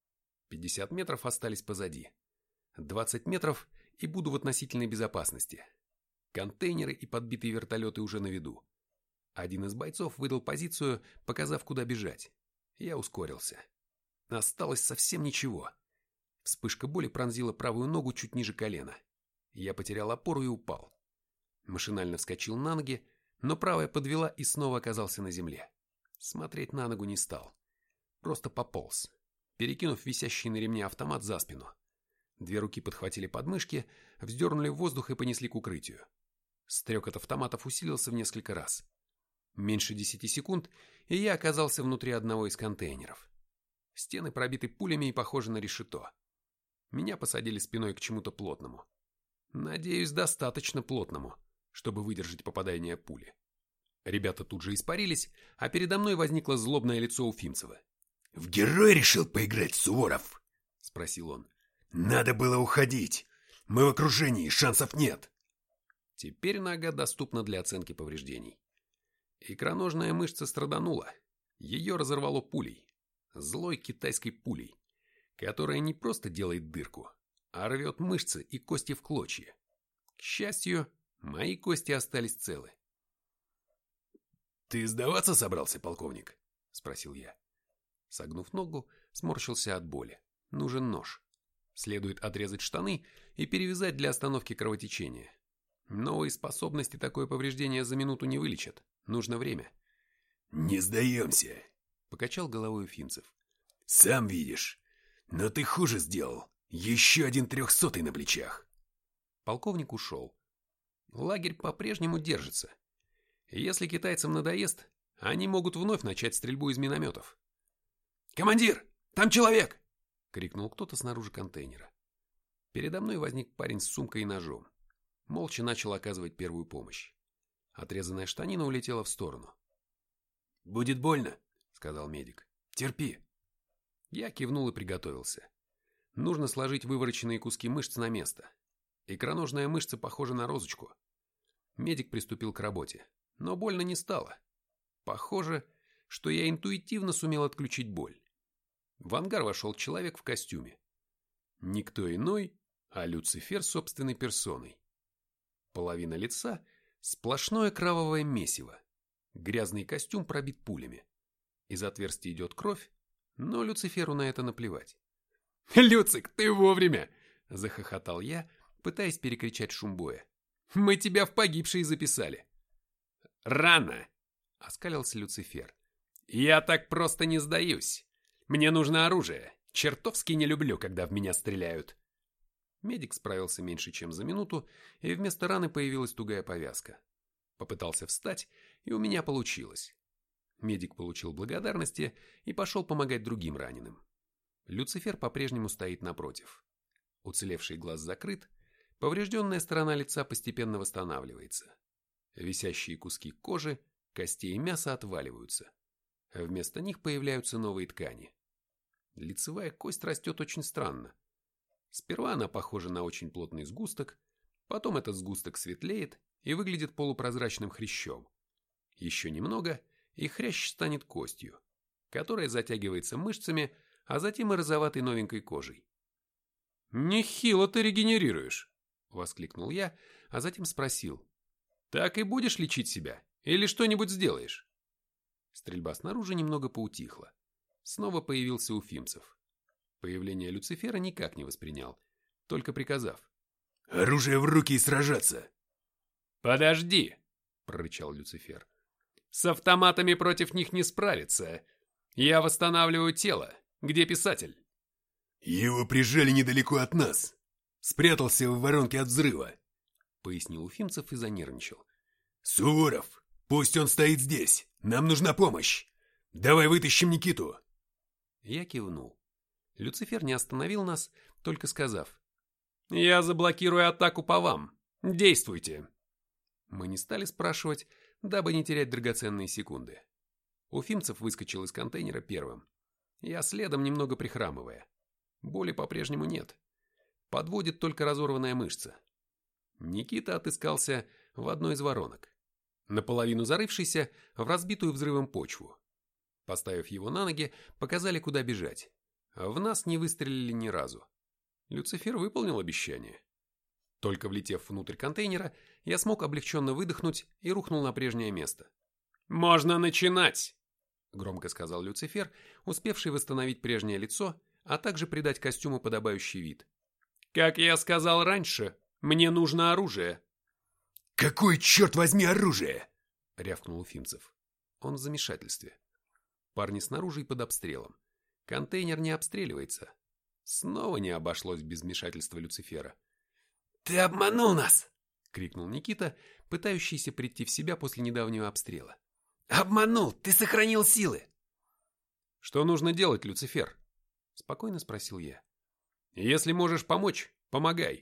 50 метров остались позади. 20 метров и буду в относительной безопасности. Контейнеры и подбитые вертолеты уже на виду. Один из бойцов выдал позицию, показав, куда бежать. Я ускорился. Осталось совсем ничего. Вспышка боли пронзила правую ногу чуть ниже колена. Я потерял опору и упал. Машинально вскочил на ноги, но правая подвела и снова оказался на земле. Смотреть на ногу не стал. Просто пополз, перекинув висящий на ремне автомат за спину. Две руки подхватили подмышки, вздернули в воздух и понесли к укрытию. Стрекот автоматов усилился в несколько раз. Меньше 10 секунд, и я оказался внутри одного из контейнеров. Стены пробиты пулями и похожи на решето. Меня посадили спиной к чему-то плотному. Надеюсь, достаточно плотному, чтобы выдержать попадание пули. Ребята тут же испарились, а передо мной возникло злобное лицо Уфимцева. «В герой решил поиграть, Суворов?» — спросил он. «Надо было уходить. Мы в окружении, шансов нет». Теперь нога доступна для оценки повреждений. Икроножная мышца страданула. Ее разорвало пулей. Злой китайской пулей, которая не просто делает дырку, а рвет мышцы и кости в клочья. К счастью, мои кости остались целы. «Ты сдаваться собрался, полковник?» — спросил я. Согнув ногу, сморщился от боли. Нужен нож. Следует отрезать штаны и перевязать для остановки кровотечения. Новые способности такое повреждение за минуту не вылечат. Нужно время. «Не сдаемся», — покачал головой Уфимцев. «Сам видишь. Но ты хуже сделал. Еще один 300-й на плечах». Полковник ушел. Лагерь по-прежнему держится. Если китайцам надоест, они могут вновь начать стрельбу из минометов. «Командир, там человек!» — крикнул кто-то снаружи контейнера. Передо мной возник парень с сумкой и ножом. Молча начал оказывать первую помощь. Отрезанная штанина улетела в сторону. «Будет больно», — сказал медик. «Терпи». Я кивнул и приготовился. Нужно сложить вывороченные куски мышц на место. Икроножная мышца похожа на розочку. Медик приступил к работе, но больно не стало. Похоже, что я интуитивно сумел отключить боль. В ангар вошел человек в костюме. Никто иной, а Люцифер собственной персоной. Половина лица – сплошное кровавое месиво. Грязный костюм пробит пулями. Из отверстия идет кровь, но Люциферу на это наплевать. «Люцик, ты вовремя!» – захохотал я, пытаясь перекричать шум боя. «Мы тебя в погибшие записали». «Рано!» – оскалился Люцифер. «Я так просто не сдаюсь. Мне нужно оружие. Чертовски не люблю, когда в меня стреляют». Медик справился меньше, чем за минуту, и вместо раны появилась тугая повязка. Попытался встать, и у меня получилось. Медик получил благодарности и пошел помогать другим раненым. Люцифер по-прежнему стоит напротив. Уцелевший глаз закрыт, поврежденная сторона лица постепенно восстанавливается. Висящие куски кожи, костей и мяса отваливаются. А вместо них появляются новые ткани. Лицевая кость растет очень странно. Сперва она похожа на очень плотный сгусток, потом этот сгусток светлеет и выглядит полупрозрачным хрящом. Еще немного, и хрящ станет костью, которая затягивается мышцами, а затем и розоватой новенькой кожей. «Нехило ты регенерируешь!» – воскликнул я, а затем спросил. «Так и будешь лечить себя? Или что-нибудь сделаешь?» Стрельба снаружи немного поутихла. Снова появился Уфимцев. Появление Люцифера никак не воспринял, только приказав: «Оружие в руки и сражаться!» «Подожди!» – прорычал Люцифер. «С автоматами против них не справиться. Я восстанавливаю тело. Где писатель?» «Его прижали недалеко от нас. Спрятался в воронке от взрыва», — пояснил Уфимцев и занервничал. «Суворов, пусть он стоит здесь. Нам нужна помощь. Давай вытащим Никиту». Я кивнул. Люцифер не остановил нас, только сказав: «Я заблокирую атаку по вам. Действуйте». Мы не стали спрашивать, дабы не терять драгоценные секунды. Уфимцев выскочил из контейнера первым. Я следом, немного прихрамывая. Боли по-прежнему нет. Подводит только разорванная мышца. Никита отыскался в одной из воронок, наполовину зарывшийся в разбитую взрывом почву. Поставив его на ноги, показали, куда бежать. В нас не выстрелили ни разу. Люцифер выполнил обещание. Только влетев внутрь контейнера, я смог облегченно выдохнуть и рухнул на прежнее место. «Можно начинать!» — громко сказал Люцифер, успевший восстановить прежнее лицо, а также придать костюму подобающий вид. «Как я сказал раньше, мне нужно оружие». «Какое, черт возьми, оружие?» — рявкнул Уфимцев. Он в замешательстве. Парни снаружи и под обстрелом. Контейнер не обстреливается. Снова не обошлось без вмешательства Люцифера. «Ты обманул нас!» — крикнул Никита, пытающийся прийти в себя после недавнего обстрела. «Обманул! Ты сохранил силы!» «Что нужно делать, Люцифер?» — спокойно спросил я. «Если можешь помочь, помогай».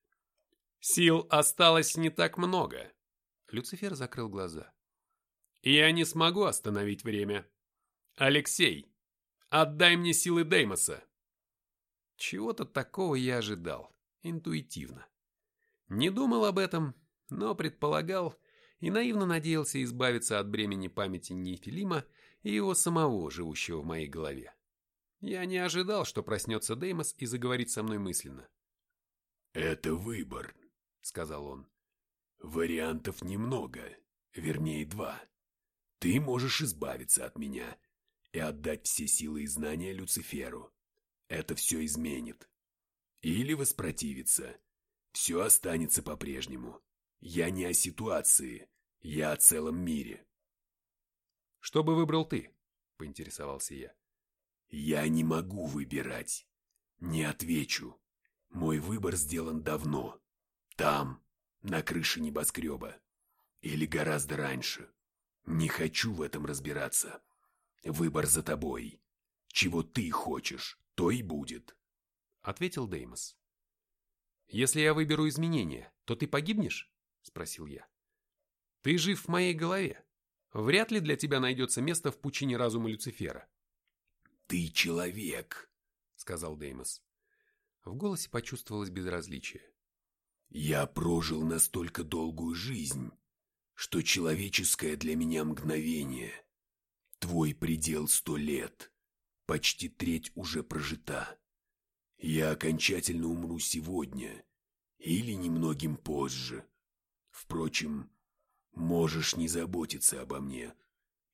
«Сил осталось не так много». Люцифер закрыл глаза. «Я не смогу остановить время. Алексей, отдай мне силы Деймоса». Чего-то такого я ожидал, интуитивно. Не думал об этом, но предполагал и наивно надеялся избавиться от бремени памяти Нефилима и его самого, живущего в моей голове. Я не ожидал, что проснется Деймос и заговорит со мной мысленно. «Это выбор», — сказал он. «Вариантов немного, вернее 2. Ты можешь избавиться от меня и отдать все силы и знания Люциферу. Это все изменит. Или воспротивиться. Все останется по-прежнему. Я не о ситуации, я о целом мире». «Что бы выбрал ты?» — поинтересовался я. «Я не могу выбирать. Не отвечу. Мой выбор сделан давно. Там, на крыше небоскреба. Или гораздо раньше. Не хочу в этом разбираться. Выбор за тобой. Чего ты хочешь, то и будет», — ответил Деймос. «Если я выберу изменения, то ты погибнешь?» — спросил я. «Ты жив в моей голове. Вряд ли для тебя найдется место в пучине разума Люцифера». «Ты человек», — сказал Деймос. В голосе почувствовалось безразличие. «Я прожил настолько долгую жизнь, что человеческое для меня мгновение. Твой предел 100 лет, почти треть уже прожита. Я окончательно умру сегодня или немногим позже. Впрочем, можешь не заботиться обо мне,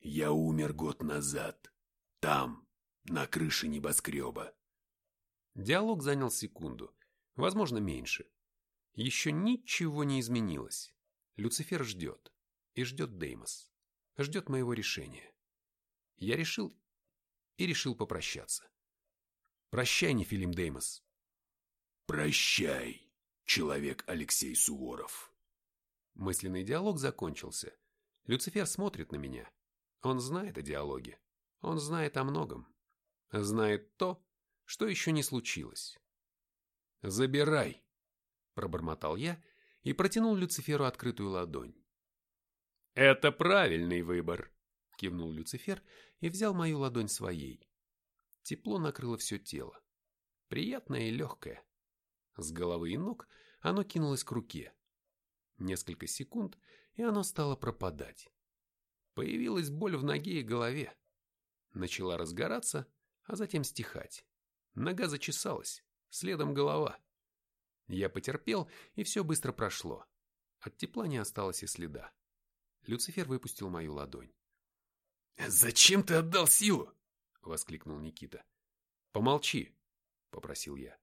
Я умер год назад. Там, на крыше небоскреба. Диалог занял секунду, возможно, меньше. Еще ничего не изменилось. Люцифер ждет. И ждет Деймос. Ждет моего решения. Я решил попрощаться. Прощай, Нефилим Деймос. Прощай, человек Алексей Суворов. Мысленный диалог закончился. Люцифер смотрит на меня. Он знает о диалоге. Он знает о многом. Знает то, что еще не случилось. «Забирай!» – пробормотал я и протянул Люциферу открытую ладонь. «Это правильный выбор!» – кивнул Люцифер и взял мою ладонь своей. Тепло накрыло все тело. Приятное и легкое. С головы и ног оно кинулось к руке. Несколько секунд, и оно стало пропадать. Появилась боль в ноге и голове. Начала разгораться, а затем стихать. Нога зачесалась, следом голова. Я потерпел, и все быстро прошло. От тепла не осталось и следа. Люцифер выпустил мою ладонь. «Зачем ты отдал силу?» — воскликнул Никита. «Помолчи», — попросил я.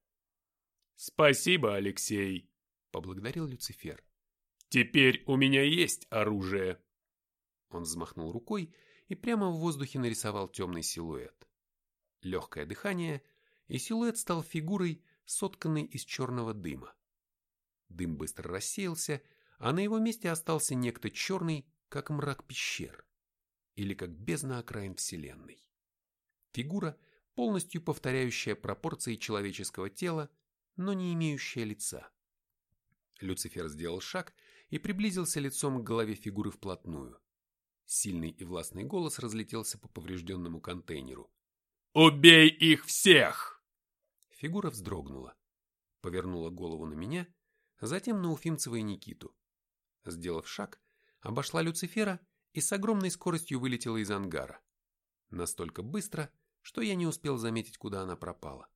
«Спасибо, Алексей», — поблагодарил Люцифер. «Теперь у меня есть оружие». Он взмахнул рукой и прямо в воздухе нарисовал темный силуэт. Легкое дыхание, и силуэт стал фигурой, сотканной из черного дыма. Дым быстро рассеялся, а на его месте остался некто черный, как мрак пещер, или как бездна окраин Вселенной. Фигура, полностью повторяющая пропорции человеческого тела, но не имеющая лица. Люцифер сделал шаг и приблизился лицом к голове фигуры вплотную. Сильный и властный голос разлетелся по поврежденному контейнеру. «Убей их всех!» Фигура вздрогнула, повернула голову на меня, затем на Уфимцева и Никиту. Сделав шаг, обошла Люцифера и с огромной скоростью вылетела из ангара. Настолько быстро, что я не успел заметить, куда она пропала.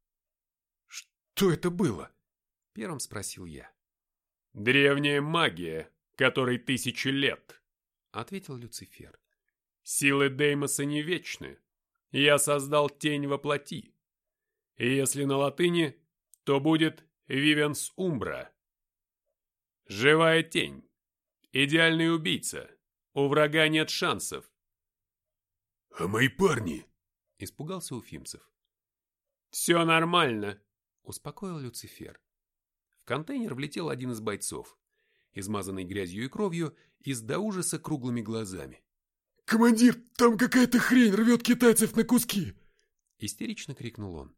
«Что это было?» — первым спросил я. «Древняя магия, которой 1000 лет», — ответил Люцифер. «Силы Деймоса не вечны. Я создал тень во плоти. И если на латыни, то будет Вивенс Умбра. Живая тень. Идеальный убийца. У врага нет шансов». «А мои парни?» — испугался Уфимцев. «Все нормально», — успокоил Люцифер. В контейнер влетел один из бойцов, измазанный грязью и кровью и с до ужаса круглыми глазами. «Командир, там какая-то хрень рвет китайцев на куски!» — истерично крикнул он.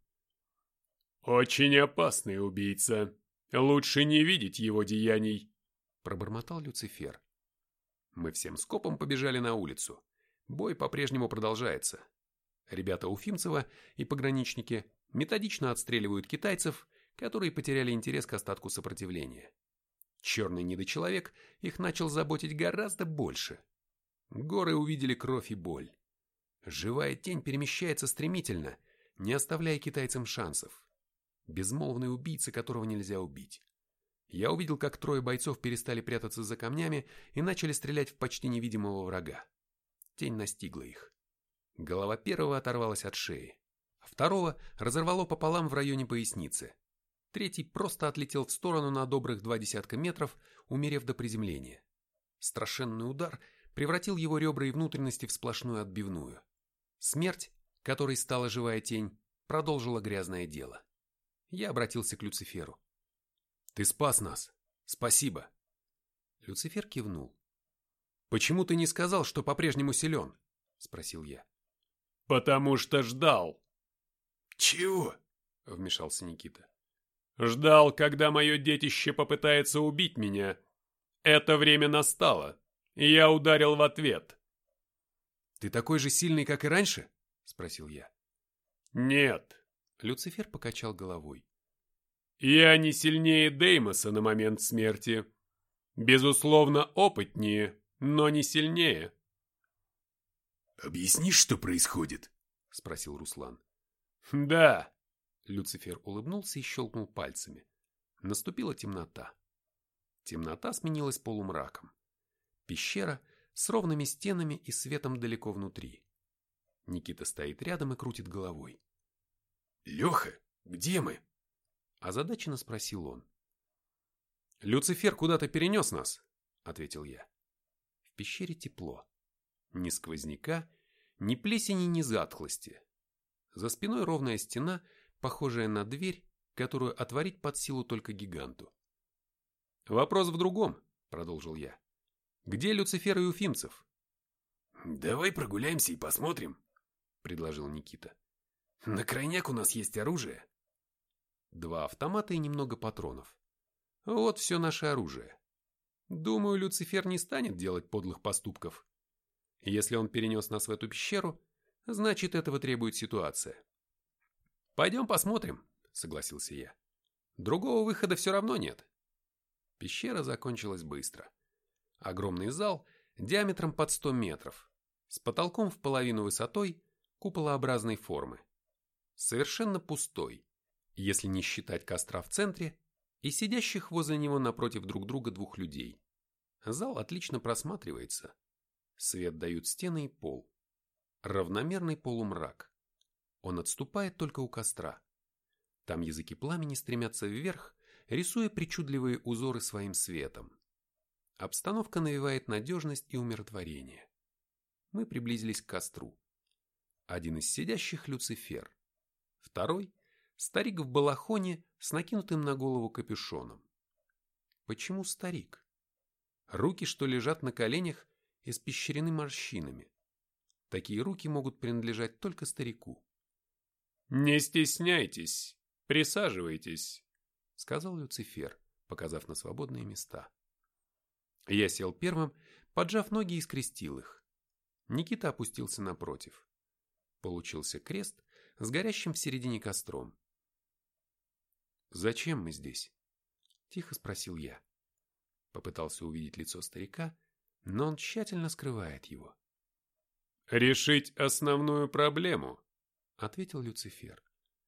«Очень опасный убийца. Лучше не видеть его деяний», — пробормотал Люцифер. Мы всем скопом побежали на улицу. Бой по-прежнему продолжается. Ребята Уфимцева и пограничники методично отстреливают китайцев, которые потеряли интерес к остатку сопротивления. Черный недочеловек их начал заботить гораздо больше. Горы увидели кровь и боль. Живая тень перемещается стремительно, не оставляя китайцам шансов. Безмолвный убийца, которого нельзя убить. Я увидел, как 3 бойцов перестали прятаться за камнями и начали стрелять в почти невидимого врага. Тень настигла их. Голова первого оторвалась от шеи, а второго разорвало пополам в районе поясницы. Третий просто отлетел в сторону на добрых 20 метров, умерев до приземления. Страшенный удар превратил его ребра и внутренности в сплошную отбивную. Смерть, которой стала живая тень, продолжила грязное дело. Я обратился к Люциферу. «Ты спас нас. Спасибо». Люцифер кивнул. «Почему ты не сказал, что по-прежнему силен?» — спросил я. «Потому что ждал». «Чего?» — вмешался Никита. «Ждал, когда мое детище попытается убить меня. Это время настало, и я ударил в ответ». «Ты такой же сильный, как и раньше?» — спросил я. «Нет». Люцифер покачал головой. «Я не сильнее Деймоса на момент смерти. Безусловно, опытнее, но не сильнее». «Объяснишь, что происходит?» — спросил Руслан. «Да». Люцифер улыбнулся и щелкнул пальцами. Наступила темнота. Темнота сменилась полумраком. Пещера с ровными стенами и светом далеко внутри. Никита стоит рядом и крутит головой. «Леха, где мы?» Озадаченно спросил он. «Люцифер куда-то перенес нас», — ответил я. В пещере тепло. Ни сквозняка, ни плесени, ни затхлости. За спиной ровная стена, похожая на дверь, которую отворить под силу только гиганту. «Вопрос в другом», — продолжил я. «Где Люцифер и Уфимцев?» «Давай прогуляемся и посмотрим», — предложил Никита. «На крайняк у нас есть оружие». 2 автомата и немного патронов. Вот все наше оружие. Думаю, Люцифер не станет делать подлых поступков. Если он перенес нас в эту пещеру, значит, этого требует ситуация. «Пойдем посмотрим», — согласился я. «Другого выхода все равно нет». Пещера закончилась быстро. Огромный зал диаметром под 100 метров, с потолком в половину высотой, куполообразной формы. Совершенно пустой, если не считать костра в центре и сидящих возле него напротив друг друга 2 людей. Зал отлично просматривается. Свет дают стены и пол. Равномерный полумрак. Он отступает только у костра. Там языки пламени стремятся вверх, рисуя причудливые узоры своим светом. Обстановка навевает надежность и умиротворение. Мы приблизились к костру. Один из сидящих — Люцифер. Второй — старик в балахоне с накинутым на голову капюшоном. Почему старик? Руки, что лежат на коленях, испещрены морщинами. Такие руки могут принадлежать только старику. «Не стесняйтесь, присаживайтесь», — сказал Люцифер, показав на свободные места. Я сел первым, поджав ноги и скрестил их. Никита опустился напротив. Получился крест с горящим в середине костром. «Зачем мы здесь?» — тихо спросил я. Попытался увидеть лицо старика, но он тщательно скрывает его. «Решить основную проблему», — ответил Люцифер.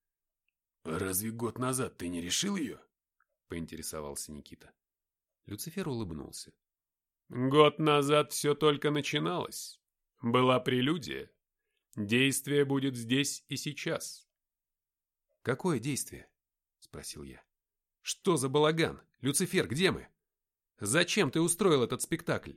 «Разве год назад ты не решил ее?» — поинтересовался Никита. Люцифер улыбнулся. «Год назад все только начиналось. Была прелюдия. Действие будет здесь и сейчас». «Какое действие?» — спросил я. «Что за балаган? Люцифер, где мы? Зачем ты устроил этот спектакль?»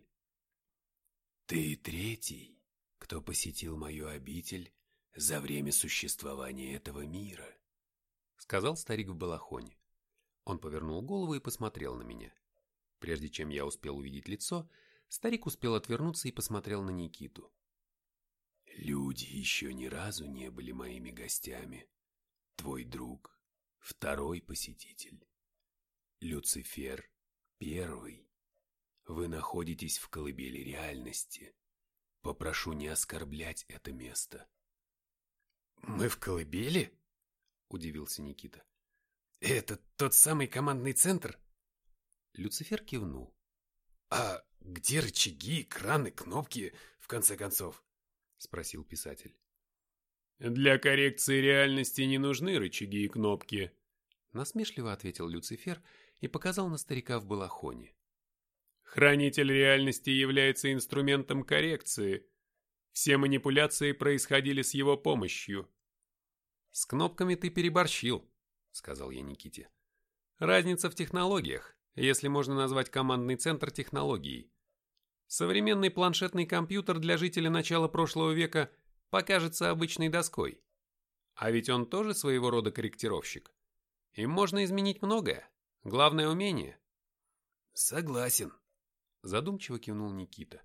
«Ты 3-й, кто посетил мою обитель за время существования этого мира», — сказал старик в балахоне. Он повернул голову и посмотрел на меня. Прежде чем я успел увидеть лицо, старик успел отвернуться и посмотрел на Никиту. «Люди еще ни разу не были моими гостями. Твой друг — 2-й посетитель. Люцифер — 1-й. Вы находитесь в колыбели реальности. Попрошу не оскорблять это место». «Мы в колыбели?» — удивился Никита. «Это тот самый командный центр?» Люцифер кивнул. «А где рычаги, краны, кнопки, в конце концов?» — спросил писатель. «Для коррекции реальности не нужны рычаги и кнопки», — насмешливо ответил Люцифер и показал на старика в балахоне. «Хранитель реальности является инструментом коррекции. Все манипуляции происходили с его помощью». «С кнопками ты переборщил», — сказал я Никите. «Разница в технологиях, если можно назвать командный центр технологией. Современный планшетный компьютер для жителя начала прошлого века покажется обычной доской. А ведь он тоже своего рода корректировщик. Им можно изменить многое. Главное — умение». «Согласен», — задумчиво кивнул Никита.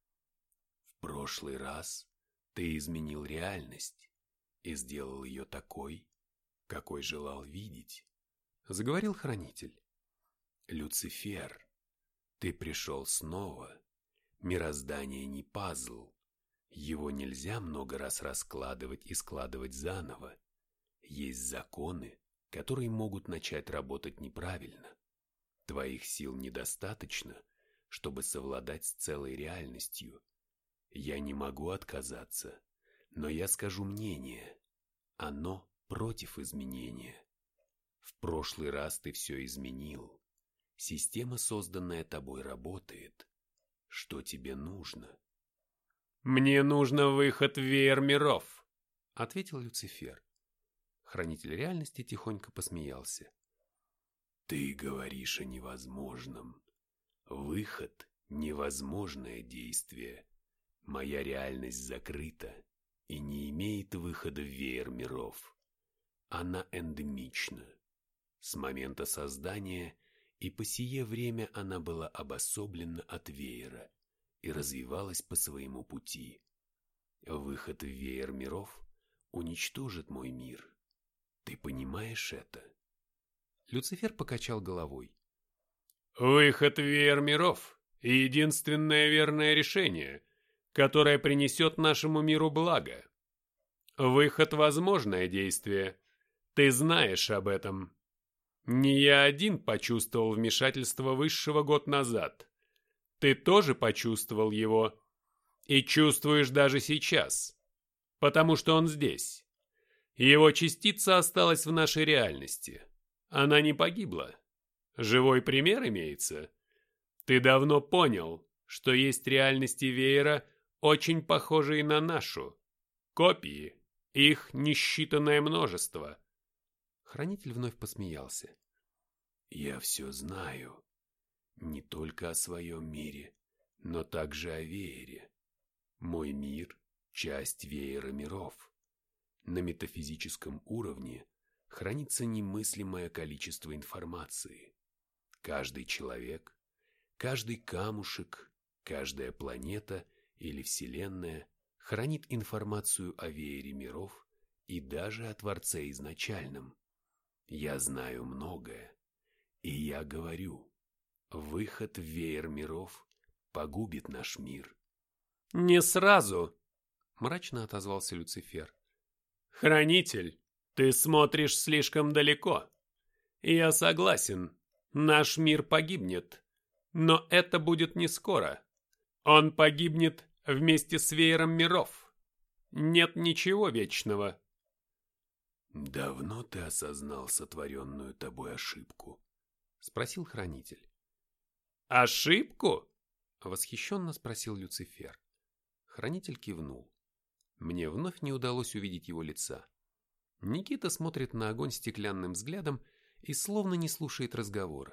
«В прошлый раз ты изменил реальность и сделал ее такой, какой желал видеть», — заговорил хранитель. «Люцифер, ты пришел снова. Мироздание не пазл. Его нельзя много раз раскладывать и складывать заново. Есть законы, которые могут начать работать неправильно. Твоих сил недостаточно, чтобы совладать с целой реальностью. Я не могу отказаться, но я скажу мнение. Оно против изменения. В прошлый раз ты все изменил. Система, созданная тобой, работает. Что тебе нужно?» «Мне нужно выход в веер миров», — ответил Люцифер. Хранитель реальности тихонько посмеялся. «Ты говоришь о невозможном. Выход — невозможное действие. Моя реальность закрыта и не имеет выхода в веер миров. Она эндемична. С момента создания и по сие время она была обособлена от веера и развивалась по своему пути. Выход в веер миров уничтожит мой мир. Ты понимаешь это?» Люцифер покачал головой. «Выход в веер миров — единственное верное решение, которое принесет нашему миру благо. Выход — возможное действие. Ты знаешь об этом. Не я один почувствовал вмешательство Высшего год назад. Ты тоже почувствовал его. И чувствуешь даже сейчас. Потому что он здесь. Его частица осталась в нашей реальности. Она не погибла. Живой пример имеется. Ты давно понял, что есть реальности веера, очень похожие на нашу. Копии. Их несчитанное множество». Хранитель вновь посмеялся. «Я все знаю. Не только о своем мире, но также о веере. Мой мир — часть веера миров. На метафизическом уровне хранится немыслимое количество информации. Каждый человек, каждый камушек, каждая планета или вселенная хранит информацию о веере миров и даже о Творце изначальном. Я знаю многое, и я говорю, выход в веер миров погубит наш мир». «Не сразу», — мрачно отозвался Люцифер. «Хранитель, ты смотришь слишком далеко. Я согласен, наш мир погибнет, но это будет не скоро. Он погибнет вместе с веером миров. Нет ничего вечного». «Давно ты осознал сотворенную тобой ошибку?» — спросил Хранитель. «Ошибку?» — восхищенно спросил Люцифер. Хранитель кивнул. Мне вновь не удалось увидеть его лица. Никита смотрит на огонь стеклянным взглядом и словно не слушает разговора.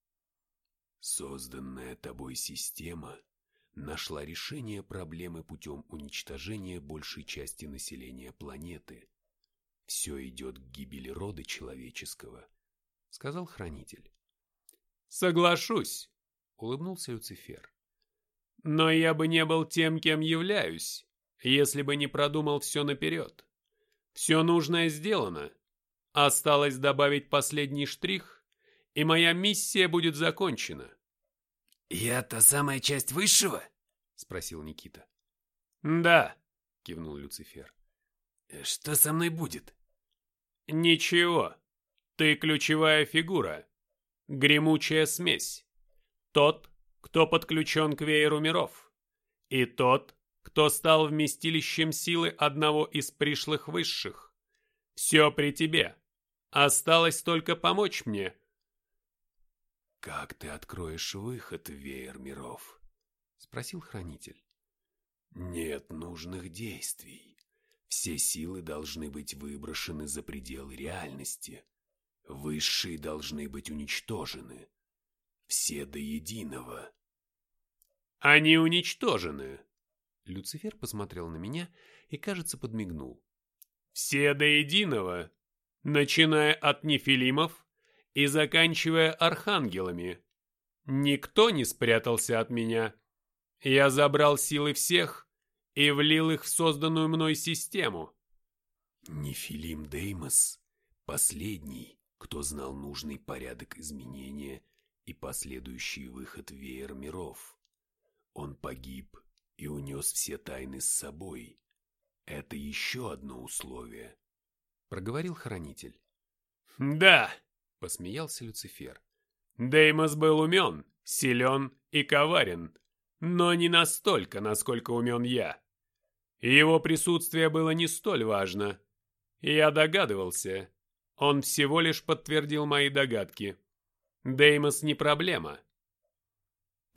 «Созданная тобой система нашла решение проблемы путем уничтожения большей части населения планеты. Все идет к гибели рода человеческого», — сказал Хранитель. «Соглашусь», — улыбнулся Люцифер. «Но я бы не был тем, кем являюсь, если бы не продумал все наперед. Все нужное сделано. Осталось добавить последний штрих, и моя миссия будет закончена». «Я та самая часть Высшего?» — спросил Никита. «Да», — кивнул Люцифер. «Что со мной будет?» «Ничего. Ты ключевая фигура. Гремучая смесь. Тот, кто подключен к вееру миров. И тот, кто стал вместилищем силы одного из пришлых высших. Все при тебе. Осталось только помочь мне». «Как ты откроешь выход в веер миров?» — спросил Хранитель. «Нет нужных действий. Все силы должны быть выброшены за пределы реальности. Высшие должны быть уничтожены. Все до единого». «Они уничтожены». Люцифер посмотрел на меня и, кажется, подмигнул. «Все до единого, начиная от нефилимов и заканчивая архангелами. Никто не спрятался от меня. Я забрал силы всех и влил их в созданную мной систему». Нефилим Деймос — последний, кто знал нужный порядок изменения и последующий выход в веер миров. Он погиб и унес все тайны с собой. Это еще одно условие, — проговорил Хранитель. «Да», — посмеялся Люцифер. Деймос был умен, силен и коварен, но не настолько, насколько умен я. Его присутствие было не столь важно. Я догадывался. Он всего лишь подтвердил мои догадки. Деймос не проблема.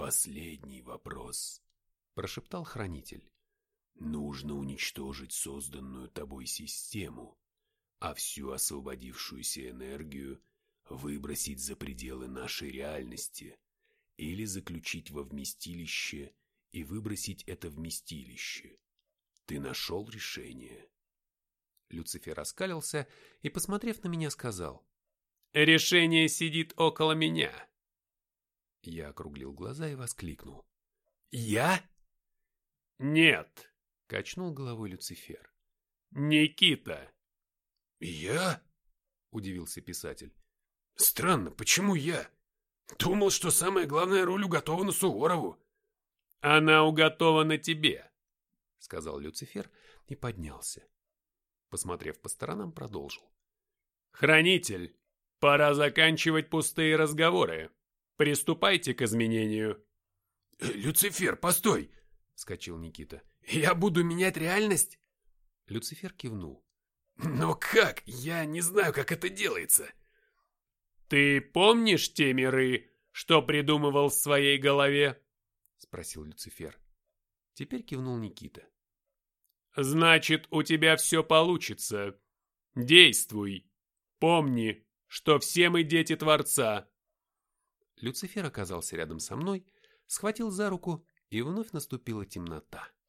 последний вопрос», — прошептал хранитель. «Нужно уничтожить созданную тобой систему, а всю освободившуюся энергию выбросить за пределы нашей реальности или заключить во вместилище и выбросить это вместилище. Ты нашел решение?» Люцифер оскалился и, посмотрев на меня, сказал: «Решение сидит около меня». Я округлил глаза и воскликнул: «Я?» «Нет», — качнул головой Люцифер. «Никита». «Я?» — удивился писатель. «Странно, почему я? Думал, что самая главная роль уготована Суворову». «Она уготована тебе», — сказал Люцифер и поднялся. Посмотрев по сторонам, продолжил: «Хранитель, пора заканчивать пустые разговоры. Приступайте к изменению». «Люцифер, постой!» — вскочил Никита. «Я буду менять реальность?» Люцифер кивнул. «Но как? Я не знаю, как это делается». «Ты помнишь те миры, что придумывал в своей голове?» — спросил Люцифер. Теперь кивнул Никита. «Значит, у тебя все получится. Действуй. Помни, что все мы дети Творца». Люцифер оказался рядом со мной, схватил за руку, и вновь наступила темнота.